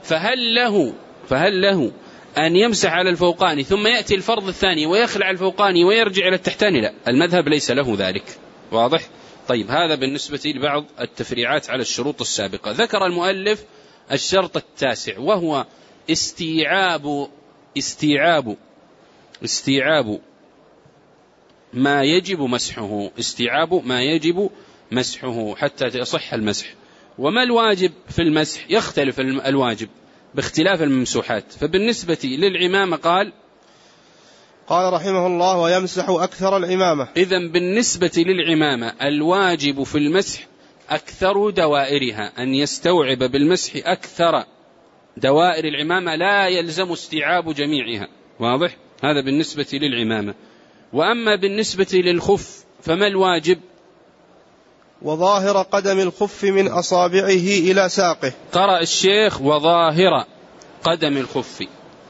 فهل له أن يمسح على الفوقاني ثم يأتي الفرض الثاني ويخلع الفوقاني ويرجع إلى التحتاني؟ لا، المذهب ليس له ذلك. واضح؟ طيب هذا بالنسبة لبعض التفريعات على الشروط السابقة. ذكر المؤلف الشرط التاسع وهو استيعاب ما يجب مسحه حتى يصح المسح. وما الواجب في المسح؟ يختلف الواجب باختلاف الممسوحات. فبالنسبة للعمامة قال رحمه الله: ويمسح أكثر العمامة. إذن بالنسبة للعمامة الواجب في المسح أكثر دوائرها، أن يستوعب بالمسح أكثر دوائر العمامة، لا يلزم استيعاب جميعها. واضح؟ هذا بالنسبة للعمامة. وأما بالنسبة للخف فما الواجب؟ وظاهر قدم الخف من أصابعه إلى ساقه. قرأ الشيخ: وظاهر قدم الخف،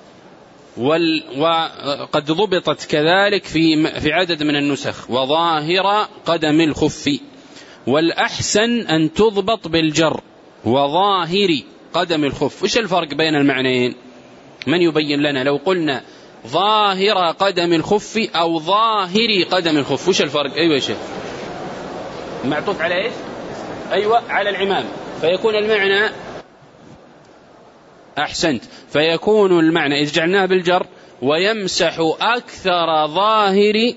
وقد ضبطت كذلك في عدد من النسخ وظاهر قدم الخف، والأحسن أن تضبط بالجر وظاهر قدم الخف. وش الفرق بين المعنيين؟ من يبين لنا؟ لو قلنا ظاهر قدم الخف أو ظاهر قدم الخف وش الفرق؟ أيوة يا شيخ، معطوف على إيش؟ أيوة على العمام، فيكون المعنى أحسنت، فيكون المعنى إذ جعلناه بالجر ويمسح أكثر ظاهر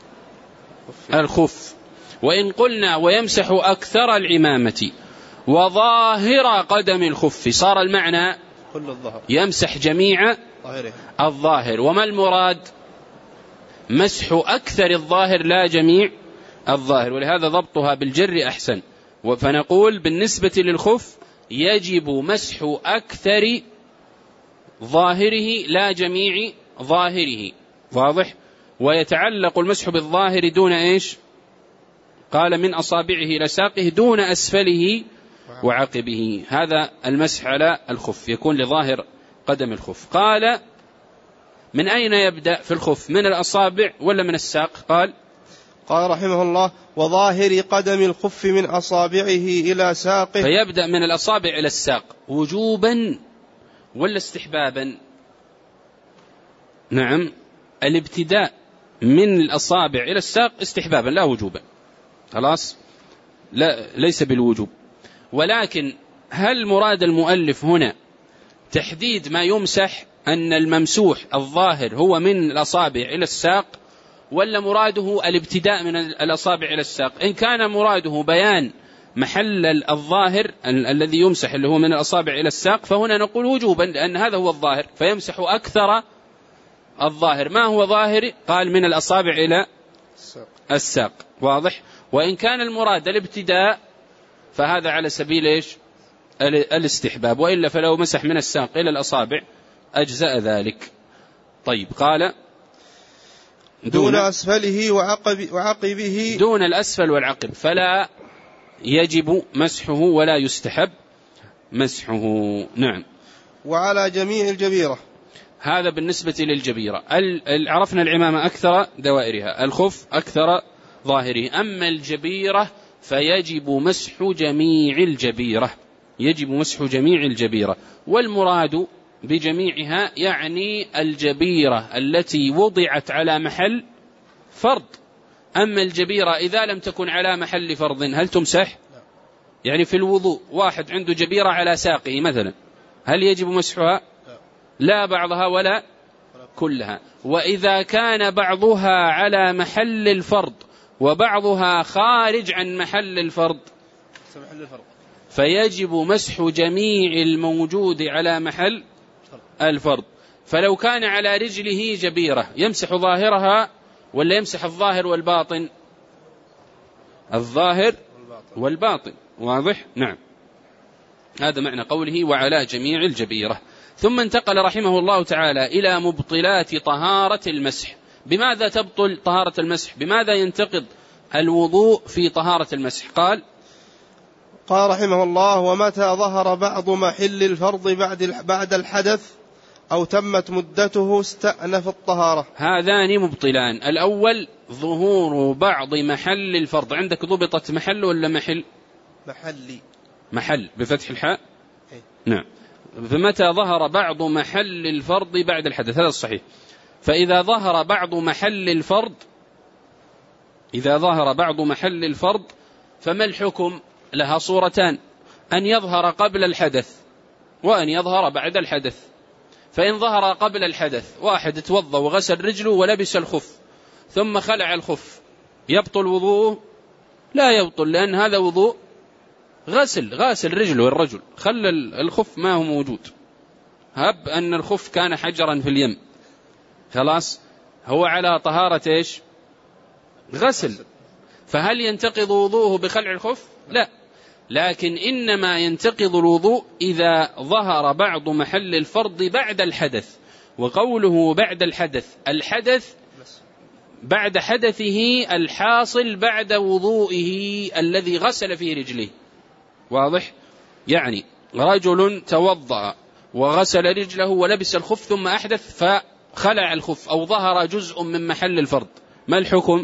الخف. وإن قلنا ويمسح أكثر العمامة وظاهر قدم الخف صار المعنى يمسح جميع الظاهر. وما المراد؟ مسح أكثر الظاهر لا جميع الظاهر، ولهذا ضبطها بالجر أحسن. فنقول بالنسبة للخف يجب مسح أكثر ظاهره لا جميع ظاهره. واضح؟ ويتعلق المسح بالظاهر دون إيش؟ قال من أصابعه إلى ساقه دون أسفله وعقبه. هذا المسح على الخف يكون لظاهر قدم الخف. قال من أين يبدأ في الخف؟ من الأصابع ولا من الساق؟ قال رحمه الله: وظاهر قدم الخف من أصابعه إلى ساقه. فيبدأ من الأصابع إلى الساق وجوبا ولا استحبابا؟ نعم، الابتداء من الأصابع إلى الساق استحبابا لا وجوبا، خلاص، لا ليس بالوجوب. ولكن هل مراد المؤلف هنا تحديد ما يمسح أن الممسوح الظاهر هو من الأصابع إلى الساق، ولا مراده الابتداء من الأصابع إلى الساق؟ إن كان مراده بيان محل الظاهر الذي يمسح اللي هو من الأصابع إلى الساق فهنا نقول وجوبا، لأن هذا هو الظاهر، فيمسح أكثر الظاهر. ما هو ظاهر؟ قال من الأصابع إلى الساق. واضح؟ وإن كان المراد الابتداء فهذا على سبيل إيش؟ الاستحباب، وإلا فلو مسح من الساق إلى الأصابع أجزأ ذلك. طيب قال دون أسفله وعقبه، دون الأسفل والعقب فلا يجب مسحه ولا يستحب مسحه. نعم. وعلى جميع الجبيرة، هذا بالنسبة للجبيرة. عرفنا العمامة أكثر دوائرها، الخف أكثر ظاهره، أما الجبيرة فيجب مسح جميع الجبيرة، يجب مسح جميع الجبيرة. والمراد بجميعها يعني الجبيرة التي وضعت على محل فرض. أما الجبيرة إذا لم تكن على محل فرض هل تمسح؟ يعني في الوضوء واحد عنده جبيرة على ساقه مثلا، هل يجب مسحها؟ لا بعضها ولا كلها. وإذا كان بعضها على محل الفرض وبعضها خارج عن محل الفرض فيجب مسح جميع الموجود على محل الفرض. فلو كان على رجله جبيرة يمسح ظاهرها ولا يمسح الظاهر والباطن؟ الظاهر والباطن، واضح؟ نعم. هذا معنى قوله وعلى جميع الجبيرة. ثم انتقل رحمه الله تعالى إلى مبطلات طهارة المسح. بماذا تبطل طهارة المسح؟ بماذا ينتقض الوضوء في طهارة المسح؟ قال رحمه الله ومتى ظهر بعض محل الفرض بعد الحدث أو تمت مدته استأنف الطهارة. هذان مبطلان. الأول ظهور بعض محل الفرض. عندك ضبطت محل ولا محل؟ محل بفتح الحاء. نعم. فمتى ظهر بعض محل الفرض بعد الحدث، هذا الصحيح. فإذا ظهر بعض محل الفرض، إذا ظهر بعض محل الفرض فما الحكم؟ لها صورتان: أن يظهر قبل الحدث وأن يظهر بعد الحدث. فإن ظهر قبل الحدث، واحد توضأ وغسل رجله ولبس الخف ثم خلع الخف، يبطل وضوءه؟ لا يبطل، لأن هذا وضوء غاسل رجله الرجل، خلى الخف ما هو موجود. هب أن الخف كان حجرا في اليم، خلاص هو على طهارة إيش؟ غسل. فهل ينتقض وضوءه بخلع الخف؟ لا، لكن إنما ينتقض الوضوء إذا ظهر بعض محل الفرض بعد الحدث. وقوله بعد الحدث، الحدث بعد حدثه الحاصل بعد وضوئه الذي غسل فيه رجله، واضح؟ يعني رجل توضأ وغسل رجله ولبس الخف ثم أحدث فخلع الخف أو ظهر جزء من محل الفرض، ما الحكم؟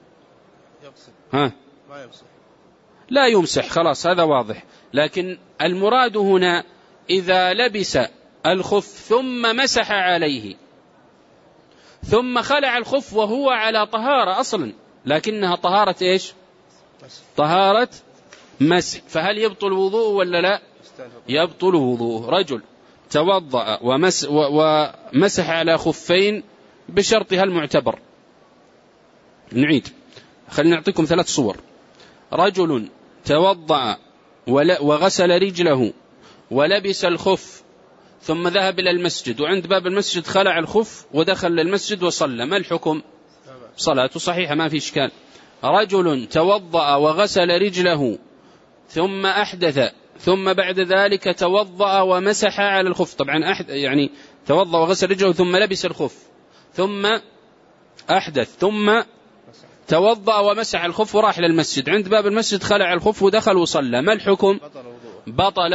لا يمسح، خلاص هذا واضح. لكن المراد هنا إذا لبس الخف ثم مسح عليه ثم خلع الخف وهو على طهارة أصلا، لكنها طهارة إيش؟ طهارة مسح، فهل يبطل وضوء ولا لا؟ يبطل وضوء. رجل توضأ ومسح على خفين بشرطها المعتبر. نعيد، خلينا نعطيكم 3 صور. رجل توضأ وغسل رجله ولبس الخف ثم ذهب إلى المسجد، وعند باب المسجد خلع الخف ودخل للمسجد وصلى، ما الحكم؟ صلاته صحيحة ما في إشكال. رجل توضأ وغسل رجله ثم أحدث ثم بعد ذلك توضأ ومسح على الخف، طبعا يعني توضأ وغسل رجله ثم لبس الخف ثم أحدث ثم توضأ ومسح الخف وراح للمسجد، عند باب المسجد خلع الخف ودخل وصلى، ما الحكم؟ بطل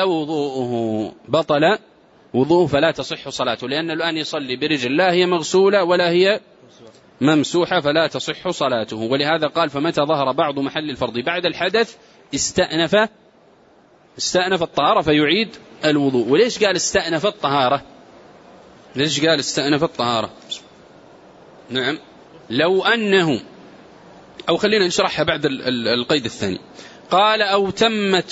وضوءه فلا تصح صلاته، لأنه الآن يصلي برجل لا هي مغسولة ولا هي ممسوحة فلا تصح صلاته. ولهذا قال فمتى ظهر بعض محل الفرض بعد الحدث استأنف الطهارة فيعيد الوضوء. وليش قال استأنف الطهارة؟ ليش قال استأنف الطهارة؟ نعم، لو أنه، أو خلينا نشرحها بعد القيد الثاني. قال أو تمت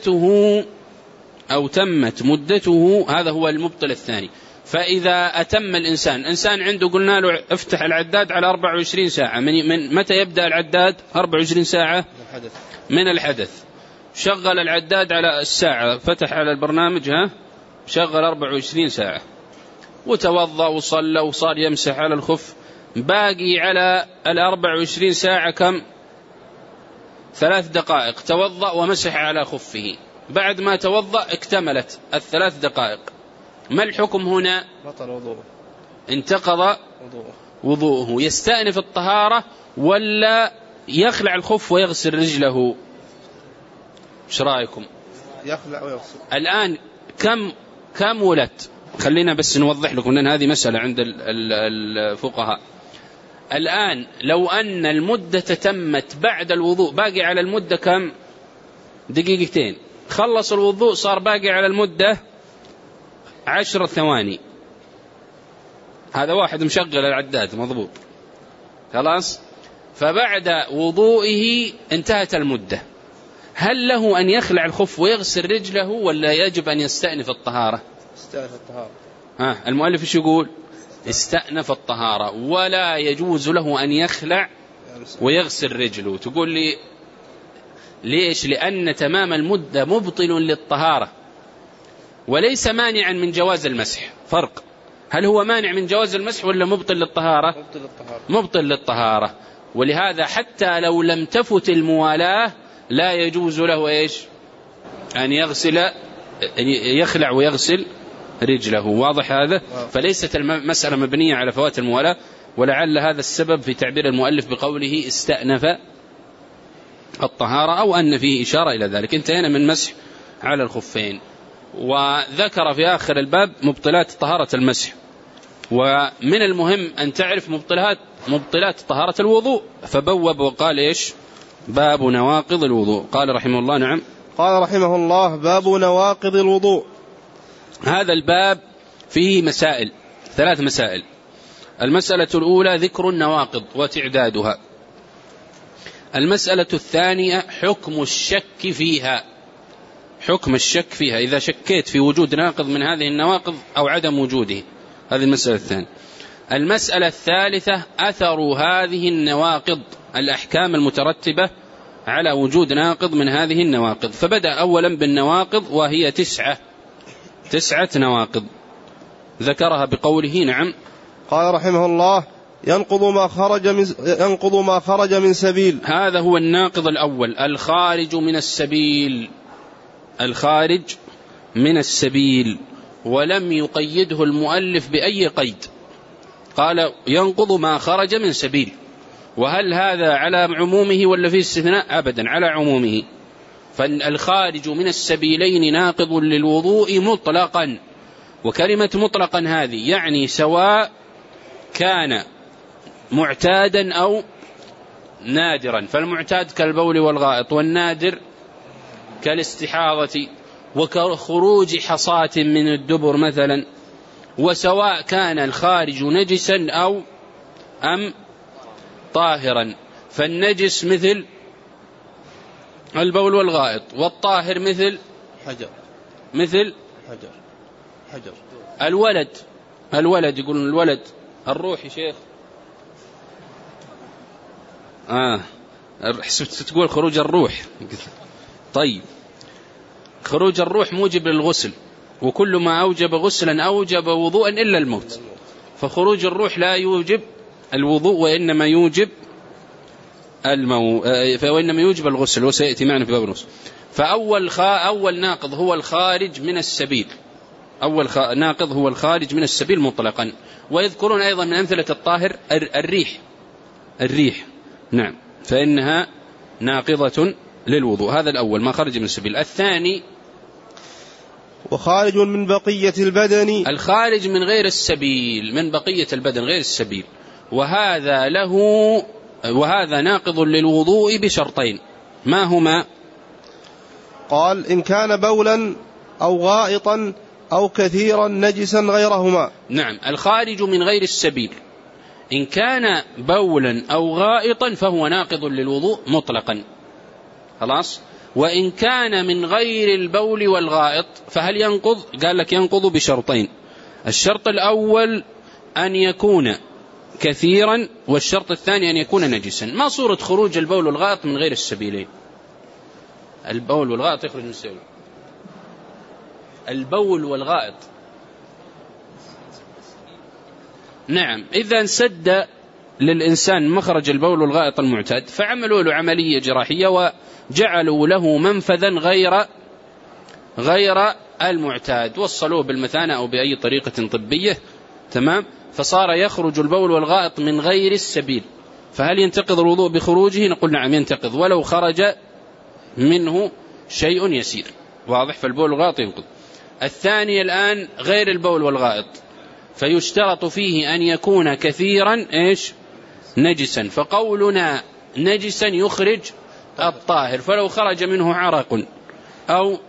مدته، هذا هو المبطل الثاني. فإذا أتم إنسان عنده، قلنا له افتح العداد على 24 ساعة، من متى يبدأ العداد؟ 24 ساعة من الحدث. شغل العداد على الساعة، فتح على البرنامج شغل 24 ساعة، وتوضأ وصلى وصار يمسح على الخف، باقي على 24 ساعة كم؟ 3 دقائق، توضأ ومسح على خفه، بعد ما توضأ اكتملت 3 دقائق، ما الحكم هنا؟ بطل وضوءه، انتقض وضوءه. يستأنف الطهارة ولا يخلع الخف ويغسل رجله؟ ايش رأيكم؟ يخلع ويغسل. الآن كم ولت؟ خلينا بس نوضح لكم لأن هذه مسألة عند الفقهاء. الآن لو أن المدة تمت بعد الوضوء، باقي على المدة كم؟ دقيقتين. خلص الوضوء صار باقي على المدة 10 ثواني. هذا واحد مشغل العداد مضبوط، خلاص. فبعد وضوئه انتهت المدة، هل له أن يخلع الخف ويغسل رجله ولا يجب أن يستأنف الطهارة؟ استأنف الطهارة. المؤلف ايش يقول؟ استأنف الطهارة، ولا يجوز له أن يخلع ويغسل رجله. تقول لي ليش؟ لأن تمام المدة مبطل للطهارة وليس مانعا من جواز المسح. فرق، هل هو مانع من جواز المسح ولا مبطل للطهارة؟ مبطل للطهارة. ولهذا حتى لو لم تفت الموالاة لا يجوز له ايش؟ أن يخلع ويغسل رجله. واضح هذا؟ فليست المسألة مبنية على فوات الموالاة، ولعل هذا السبب في تعبير المؤلف بقوله استأنف الطهارة، أو أن فيه إشارة إلى ذلك. انتهينا من مسح على الخفين، وذكر في آخر الباب مبطلات طهارة المسح. ومن المهم أن تعرف مبطلات طهارة الوضوء، فبوب وقال إيش؟ باب نواقض الوضوء. قال رحمه الله. نعم، قال رحمه الله باب نواقض الوضوء. هذا الباب فيه مسائل، 3 مسائل. المسألة الأولى ذكر النواقض وتعدادها. المسألة الثانية حكم الشك فيها، حكم الشك فيها إذا شكيت في وجود ناقض من هذه النواقض أو عدم وجوده. هذه المسألة الثانية. المسألة الثالثة أثر هذه النواقض، الأحكام المترتبة على وجود ناقض من هذه النواقض. فبدأ أولا بالنواقض، وهي 9 نواقض ذكرها بقوله. نعم، قال رحمه الله ينقض ما خرج من سبيل. هذا هو الناقض الأول، الخارج من السبيل. الخارج من السبيل، ولم يقيده المؤلف بأي قيد، قال ينقض ما خرج من سبيل. وهل هذا على عمومه ولا فيه استثناء؟ أبدا، على عمومه. فالخارج من السبيلين ناقض للوضوء مطلقا. وكلمة مطلقا هذه يعني سواء كان معتادا أو نادرا. فالمعتاد كالبول والغائط، والنادر كالاستحاضة وكخروج حصاة من الدبر مثلا. وسواء كان الخارج نجسا أو أم طاهرا. فالنجس مثل البول والغائط، والطاهر مثل حجر. الولد يقولون الولد، الروح يا شيخ. حسبت تقول خروج الروح. طيب، خروج الروح موجب للغسل، وكل ما أوجب غسلا أوجب وضوءا إلا الموت. فخروج الروح لا يوجب الوضوء، وإنما يوجب الغسل، وسيأتي معنا في باب الغسل. فأول ناقض هو الخارج من السبيل. أول ناقض هو الخارج من السبيل مطلقا. ويذكرون أيضا من أمثلة الطاهر الريح. نعم، فإنها ناقضة للوضوء. هذا الأول ما خرج من السبيل. الثاني وخارج من بقية البدن، الخارج من غير السبيل، من بقية البدن غير السبيل. وهذا ناقض للوضوء بشرطين. ما هما؟ قال إن كان بولا أو غائطا أو كثيرا نجسا غيرهما. نعم، الخارج من غير السبيل إن كان بولا أو غائطا فهو ناقض للوضوء مطلقا، خلاص. وإن كان من غير البول والغائط فهل ينقض؟ قال لك ينقض بشرطين. الشرط الأول أن يكون كثيرا، والشرط الثاني أن يكون نجسا. ما صورة خروج البول والغائط من غير السبيلين؟ البول والغائط يخرج من السبيل. البول والغائط، نعم، إذا انسد للإنسان مخرج البول والغائط المعتاد فعملوا له عملية جراحية وجعلوا له منفذا غير غير المعتاد، وصلوه بالمثانة أو بأي طريقة طبية، تمام، فصار يخرج البول والغائط من غير السبيل، فهل ينتقض الوضوء بخروجه؟ نقول نعم ينتقض ولو خرج منه شيء يسير، واضح، فالبول والغائط ينقض. الثاني الآن غير البول والغائط، فيشترط فيه أن يكون كثيرا إيش؟ نجسا، فقولنا نجسا يخرج الطاهر، فلو خرج منه عرق أو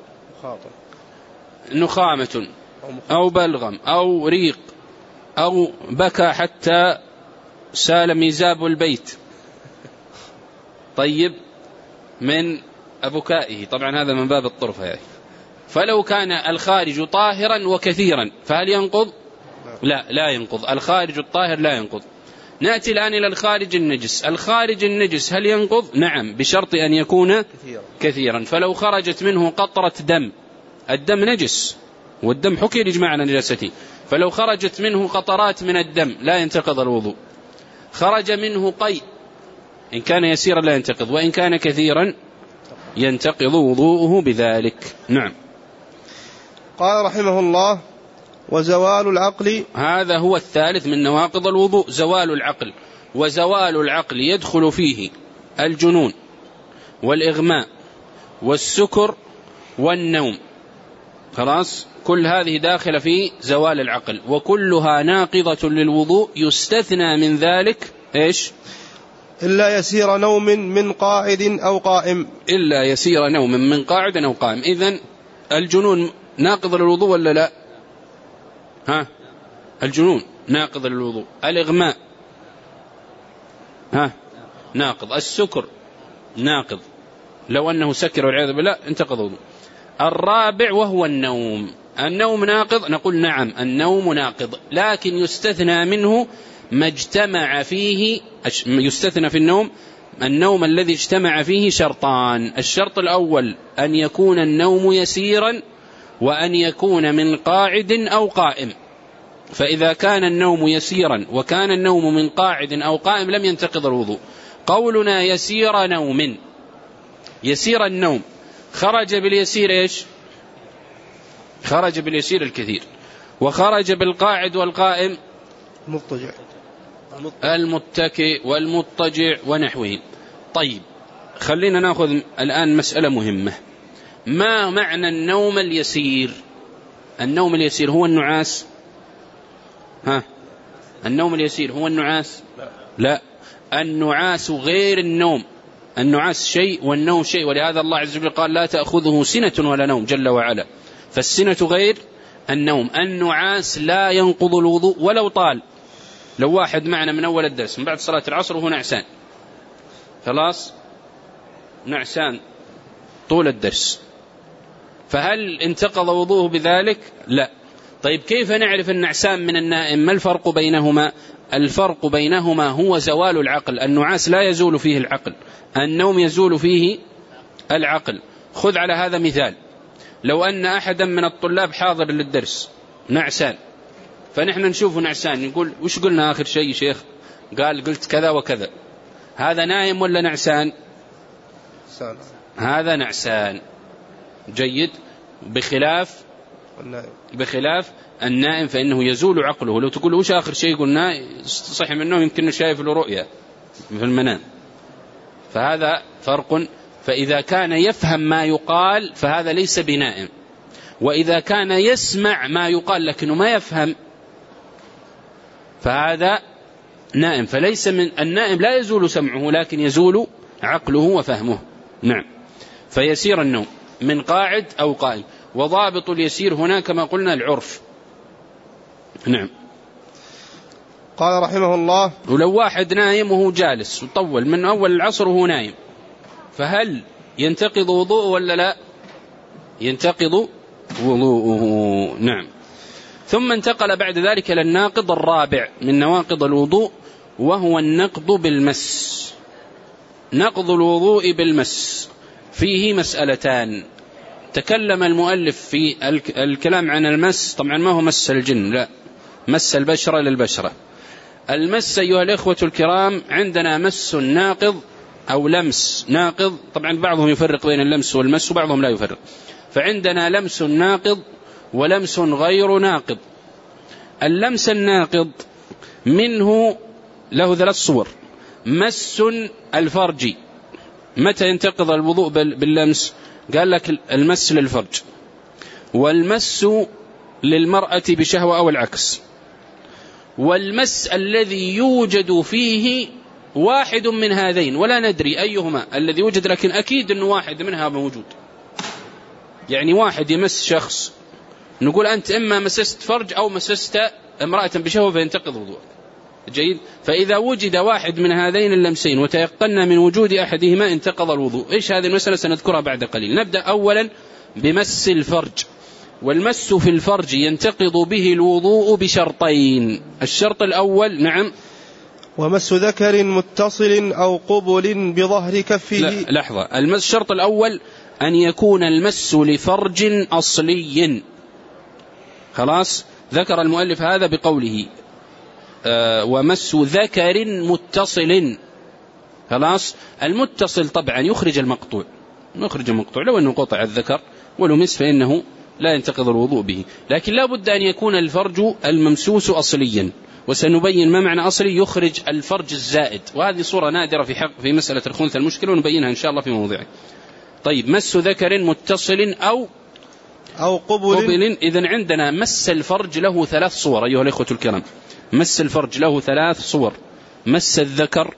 نخامة أو بلغم أو ريق أو بكى حتى سال ميزاب البيت، طيب، من أبكائه، طبعا هذا من باب الطرفة يعني. فلو كان الخارج طاهرا وكثيرا فهل ينقض؟ لا ينقض، الخارج الطاهر لا ينقض. نأتي الآن إلى الخارج النجس. الخارج النجس هل ينقض؟ نعم، بشرط أن يكون كثيرا. فلو خرجت منه قطرة دم، الدم نجس والدم حكي الإجماع على نجاسته، فلو خرجت منه قطرات من الدم لا ينتقض الوضوء. خرج منه قيء، إن كان يسيرا لا ينتقض، وإن كان كثيرا ينتقض وضوءه بذلك. نعم. قال رحمه الله: وزوال العقل، هذا هو الثالث من نواقض الوضوء، زوال العقل. وزوال العقل يدخل فيه الجنون والإغماء والسكر والنوم، خلاص، كل هذه داخلة في زوال العقل، وكلها ناقضة للوضوء. يستثنى من ذلك إيش؟ إلا يسير نوم من قاعد أو قائم. إلا يسير نوم من قاعد أو قائم. إذن الجنون ناقض للوضوء ولا لا؟ الجنون ناقض للوضوء. الإغماء ناقض. السكر ناقض، لو أنه سكر والعياذ بالله انتقض وضوء. الرابع وهو النوم. النوم ناقض، نقول نعم النوم ناقض، لكن يستثنى منه ما اجتمع فيه. يستثنى في النوم الذي اجتمع فيه شرطان: الشرط الأول أن يكون النوم يسيرا، وأن يكون من قاعد أو قائم. فإذا كان النوم يسيرا وكان النوم من قاعد أو قائم لم ينتقض الوضوء. قولنا يسير نوم، يسير النوم، خرج باليسير إيش؟ خرج باليسير الكثير. وخرج بالقاعد والقائم المتكئ والمضطجع ونحوه. طيب، خلينا نأخذ الآن مسألة مهمة. ما معنى النوم اليسير؟ النوم اليسير هو النعاس؟ النوم اليسير هو النعاس؟ لا، النعاس غير النوم. النعاس شيء والنوم شيء، ولهذا الله عز وجل قال: لا تأخذه سنة ولا نوم، جل وعلا. فالسنة غير النوم. النعاس لا ينقض الوضوء ولو طال. لو واحد معنا من أول الدرس من بعد صلاة العصر وهو نعسان، خلاص نعسان طول الدرس، فهل انتقض وضوءه بذلك؟ لا. طيب، كيف نعرف النعسان من النائم؟ ما الفرق بينهما؟ الفرق بينهما هو زوال العقل. النعاس لا يزول فيه العقل، النوم يزول فيه العقل. خذ على هذا مثال: لو أن أحدا من الطلاب حاضر للدرس نعسان، فنحن نشوفه نعسان، نقول: وش قلنا آخر شيء شيخ؟ قلت كذا وكذا. هذا نايم ولا نعسان؟ هذا نعسان. جيد. بخلاف النائم فإنه يزول عقله. لو تقول وش آخر شيء قلنا، صحي من النوم يمكن شايف له رؤيا في المنام، فهذا فرق. فإذا كان يفهم ما يقال فهذا ليس بنائم، وإذا كان يسمع ما يقال لكنه ما يفهم فهذا نائم. فليس من النائم لا يزول سمعه، لكن يزول عقله وفهمه. نعم. فيسير النوم من قاعد أو قائم. وضابط اليسير هنا كما قلنا العرف. نعم. قال رحمه الله: ولو واحد نايم وهو جالس وطول من أول العصر وهو نايم، فهل ينتقض وضوءه ولا لا؟ ينتقض وضوءه. نعم. ثم انتقل بعد ذلك إلى الناقض الرابع من نواقض الوضوء، وهو النقض بالمس. نقض الوضوء بالمس فيه مسألتان. تكلم المؤلف في الكلام عن المس، طبعا ما هو مس الجن، لا، مس البشرة للبشرة. المس أيها الإخوة الكرام عندنا مس ناقض أو لمس ناقض. طبعا بعضهم يفرق بين اللمس والمس وبعضهم لا يفرق. فعندنا لمس ناقض ولمس غير ناقض. اللمس الناقض منه له 3 صور: مس الفرج. متى ينتقض الوضوء باللمس؟ قال لك المس للفرج، والمس للمرأة بشهوة أو العكس، والمس الذي يوجد فيه واحد من هذين ولا ندري أيهما الذي يوجد، لكن أكيد أنه واحد منها موجود. يعني واحد يمس شخص نقول أنت إما مسست فرج أو مسست امرأة بشهوة فينتقض وضوءك. جيد. فإذا وجد واحد من هذين اللمسين وتيقنا من وجود أحدهما انتقض الوضوء. إيش هذه المسألة؟ سنذكرها بعد قليل. نبدأ أولا بمس الفرج. والمس في الفرج ينتقض به الوضوء بشرطين. الشرط الأول نعم ومس ذكر متصل أو قبل بظهر كفه. لا لحظة، الشرط الأول أن يكون المس لفرج أصلي. خلاص، ذكر المؤلف هذا بقوله ومس ذكر متصل. خلاص، المتصل طبعا يخرج المقطوع، لو أنه قطع الذكر ولو مس فإنه لا ينتقض الوضوء به، لكن لا بد أن يكون الفرج الممسوس أصليا، وسنبين ما معنى أصلي يخرج الفرج الزائد، وهذه صورة نادرة في مسألة الخنثى المشكلة ونبينها إن شاء الله في موضعه. طيب، مس ذكر متصل أو قبل. إذن عندنا مس الفرج له 3 صور أيها الإخوة الكرام. مس الفرج له 3 صور: مس الذكر،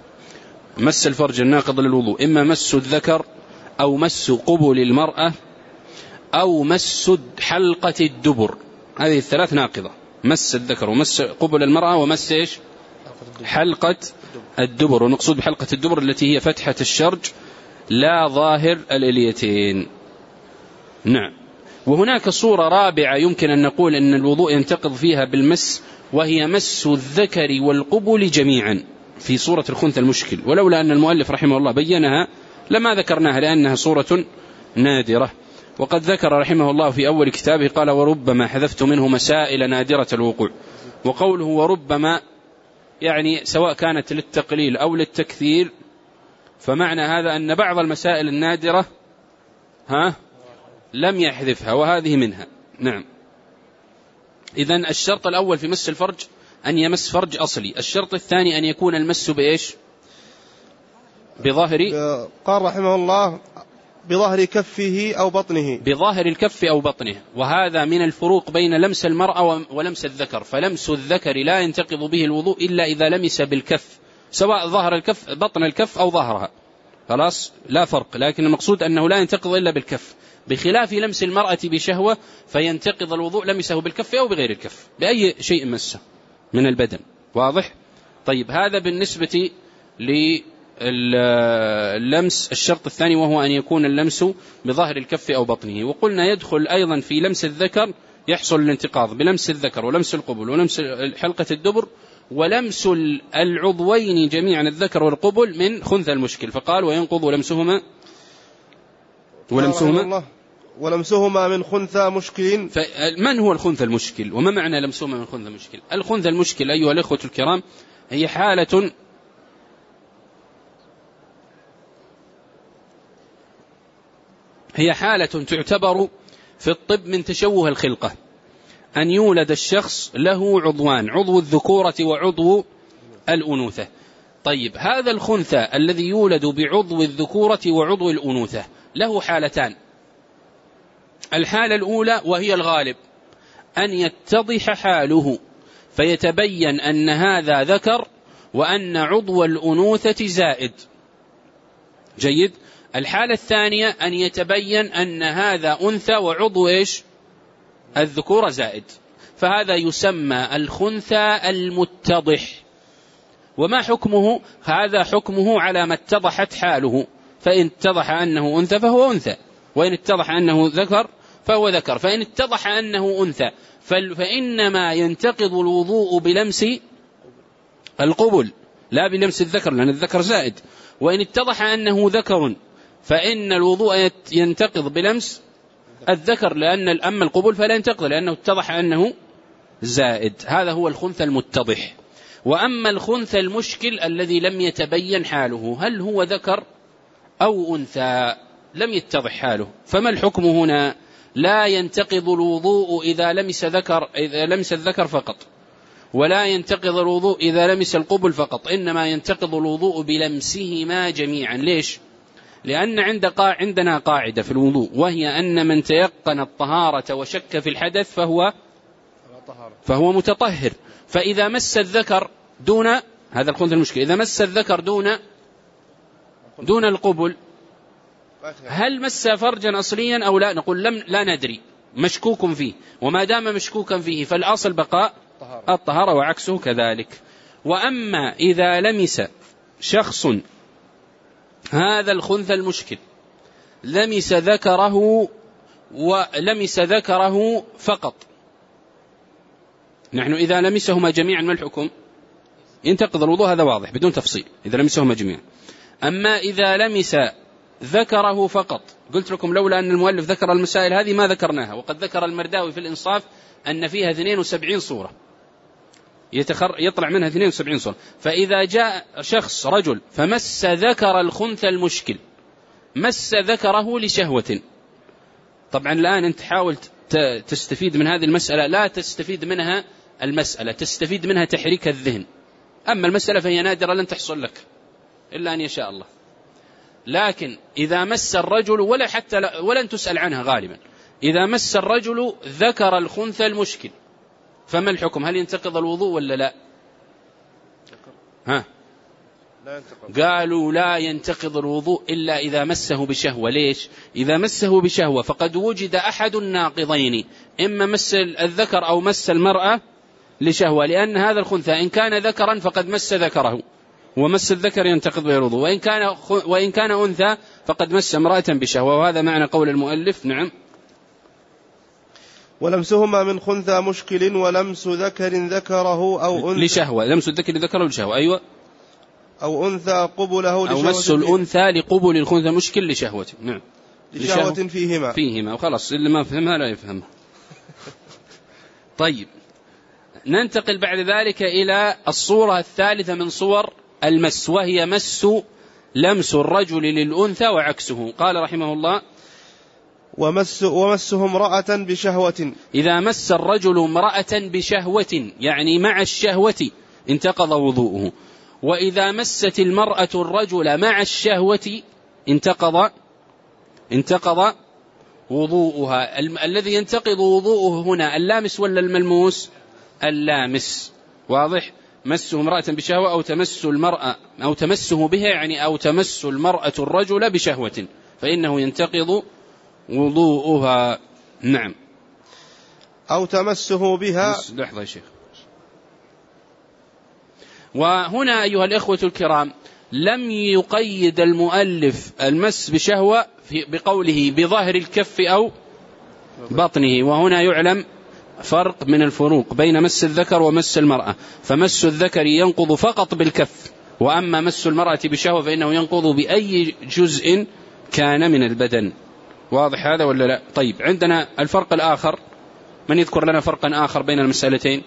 مس الفرج الناقض للوضوء، إما مس الذكر أو مس قبل المرأة أو مس حلقة الدبر. هذه 3 ناقضة: مس الذكر ومس قبل المرأة ومس إيش؟ حلقة الدبر. ونقصد بحلقة الدبر التي هي فتحة الشرج لا ظاهر الإليتين. نعم. وهناك صورة رابعة يمكن أن نقول أن الوضوء ينتقض فيها بالمس، وهي مس الذكر والقبل جميعا في صورة الخنثى المشكل، ولولا أن المؤلف رحمه الله بينها لما ذكرناها لأنها صورة نادرة. وقد ذكر رحمه الله في أول كتابه قال وربما حذفت منه مسائل نادرة الوقوع. وقوله وربما يعني سواء كانت للتقليل أو للتكثير، فمعنى هذا أن بعض المسائل النادرة لم يحذفها، وهذه منها. نعم. إذن الشرط الأول في مس الفرج أن يمس فرج أصلي. الشرط الثاني أن يكون المس بإيش؟ بظاهر، قال رحمه الله بظهر كفه أو بطنه، بظاهر الكف أو بطنه. وهذا من الفروق بين لمس المرأة ولمس الذكر. فلمس الذكر لا ينتقض به الوضوء إلا إذا لمس بالكف، سواء ظهر الكف بطن الكف أو ظهرها، خلاص لا فرق، لكن المقصود أنه لا ينتقض إلا بالكف، بخلاف لمس المرأة بشهوة فينتقض الوضوء لمسه بالكف أو بغير الكف، بأي شيء مسه من البدن. واضح؟ طيب، هذا بالنسبة للمس الشرط الثاني، وهو أن يكون اللمس بظاهر الكف أو بطنه. وقلنا يدخل أيضا في لمس الذكر، يحصل الانتقاض بلمس الذكر ولمس القبل ولمس حلقة الدبر ولمس العضوين جميعا الذكر والقبل من خنثى المشكل. فقال وينقض لمسهما ولمسهما من خنثى مشكل. من هو الخنثى المشكل وما معنى لمسهما من خنثى مشكل؟ الخنثى المشكل أيها الأخوة الكرام هي حالة تعتبر في الطب من تشوه الخلقة، أن يولد الشخص له عضوان، عضو الذكورة وعضو الأنوثة. طيب، هذا الخنثى الذي يولد بعضو الذكورة وعضو الأنوثة له حالتان. الحالة الأولى وهي الغالب أن يتضح حاله فيتبين أن هذا ذكر وأن عضو الأنوثة زائد. جيد. الحالة الثانية أن يتبين أن هذا أنثى وعضو إيش؟ الذكورة زائد، فهذا يسمى الخنثى المتضح. وما حكمه؟ هذا حكمه على ما اتضحت حاله، فإن اتضح أنه أنثى فهو أنثى، وإن اتضح أنه ذكر فهو ذكر. فإن اتضح أنه أنثى فإنما ينتقض الوضوء بلمس القبل لا بلمس الذكر، لأن الذكر زائد. وإن اتضح أنه ذكر فإن الوضوء ينتقض بلمس الذكر، لأن أما القبل فلا ينتقض لأنه اتضح أنه زائد. هذا هو الخنثى المتضح. وأما الخنثى المشكل الذي لم يتبين حاله، هل هو ذكر أو أنثى، لم يتضح حاله، فما الحكم هنا؟ لا ينتقض الوضوء إذا لمس الذكر فقط، ولا ينتقض الوضوء إذا لمس القبل فقط، إنما ينتقض الوضوء بلمسهما جميعا. ليش؟ لأن عندنا قاعدة في الوضوء، وهي أن من تيقن الطهارة وشك في الحدث فهو متطهر. فإذا مس الذكر دون هذا الخنثى المشكل، إذا مس الذكر دون القبل، هل مس فرجا أصليا أو لا؟ نقول لا ندري، مشكوك فيه، وما دام مشكوكا فيه فالأصل بقاء الطهارة وعكسه كذلك. وأما إذا لمس شخص هذا الخنثى المشكل لمس ذكره فقط، نحن إذا لمسهما جميعا ما الحكم؟ ينتقض الوضوء، هذا واضح بدون تفصيل إذا لمسهما جميعا. أما إذا لمس ذكره فقط، قلت لكم لولا أن المؤلف ذكر المسائل هذه ما ذكرناها، وقد ذكر المرداوي في الإنصاف أن فيها 72 صورة يطلع منها 72 صورة. فإذا جاء شخص رجل فمس ذكر الخنثى المشكل، مس ذكره لشهوة، طبعا الآن أنت حاول تستفيد من هذه المسألة، لا تستفيد منها المسألة، تستفيد منها تحريك الذهن. أما المسألة فهي نادرة لن تحصل لك إلا أن يشاء الله. لكن إذا مس الرجل ولن تسأل عنها غالبا، إذا مس الرجل ذكر الخنثى المشكل فما الحكم؟ هل ينتقض الوضوء ولا لا؟ قالوا لا ينتقض الوضوء إلا إذا مسه بشهوة. ليش؟ إذا مسه بشهوة فقد وجد أحد الناقضين، إما مس الذكر أو مس المرأة لشهوة، لأن هذا الخنثى إن كان ذكرا فقد مس ذكره، ومس الذكر ينتقض به الوضوء، وإن كان أنثى فقد مس امرأة بشهوة. وهذا معنى قول المؤلف. نعم. ولمسهما من خنثى مشكل ولمس ذكر ذكره أو أنثى لشهوة، لمس الذكر ذكره لشهوة، أيوة، أو أنثى قبله لشهوة، أو مس الأنثى لقبل الخنثى مشكل لشهوة. نعم، لشهوة فيهما، وخلاص اللي ما فهمها لا يفهمها. طيب، ننتقل بعد ذلك إلى الصورة الثالثة من صور المس، وهي لمس الرجل للأنثى وعكسه. قال رحمه الله: ومسه امرأة بشهوة. إذا مس الرجل امرأة بشهوة، يعني مع الشهوة، انتقض وضوءه. وإذا مست المرأة الرجل مع الشهوة انتقض وضوءها. الذي ينتقض وضوءه هنا اللامس ولا الملموس؟ اللامس، واضح. مسه امرأة بشهوة أو تمسه بها، يعني أو تمس المرأة الرجل بشهوة، فإنه ينتقض وضوءها. نعم. أو تمسه بها. لحظة يا شيخ. وهنا أيها الإخوة الكرام لم يقيد المؤلف المس بشهوة بقوله بظهر الكف أو بطنه، وهنا يعلم فرق من الفروق بين مس الذكر ومس المرأة. فمس الذكر ينقض فقط بالكف، وأما مس المرأة بشهوة فإنه ينقض بأي جزء كان من البدن. واضح هذا ولا لا؟ طيب، عندنا الفرق الآخر. من يذكر لنا فرقا آخر بين المسألتين؟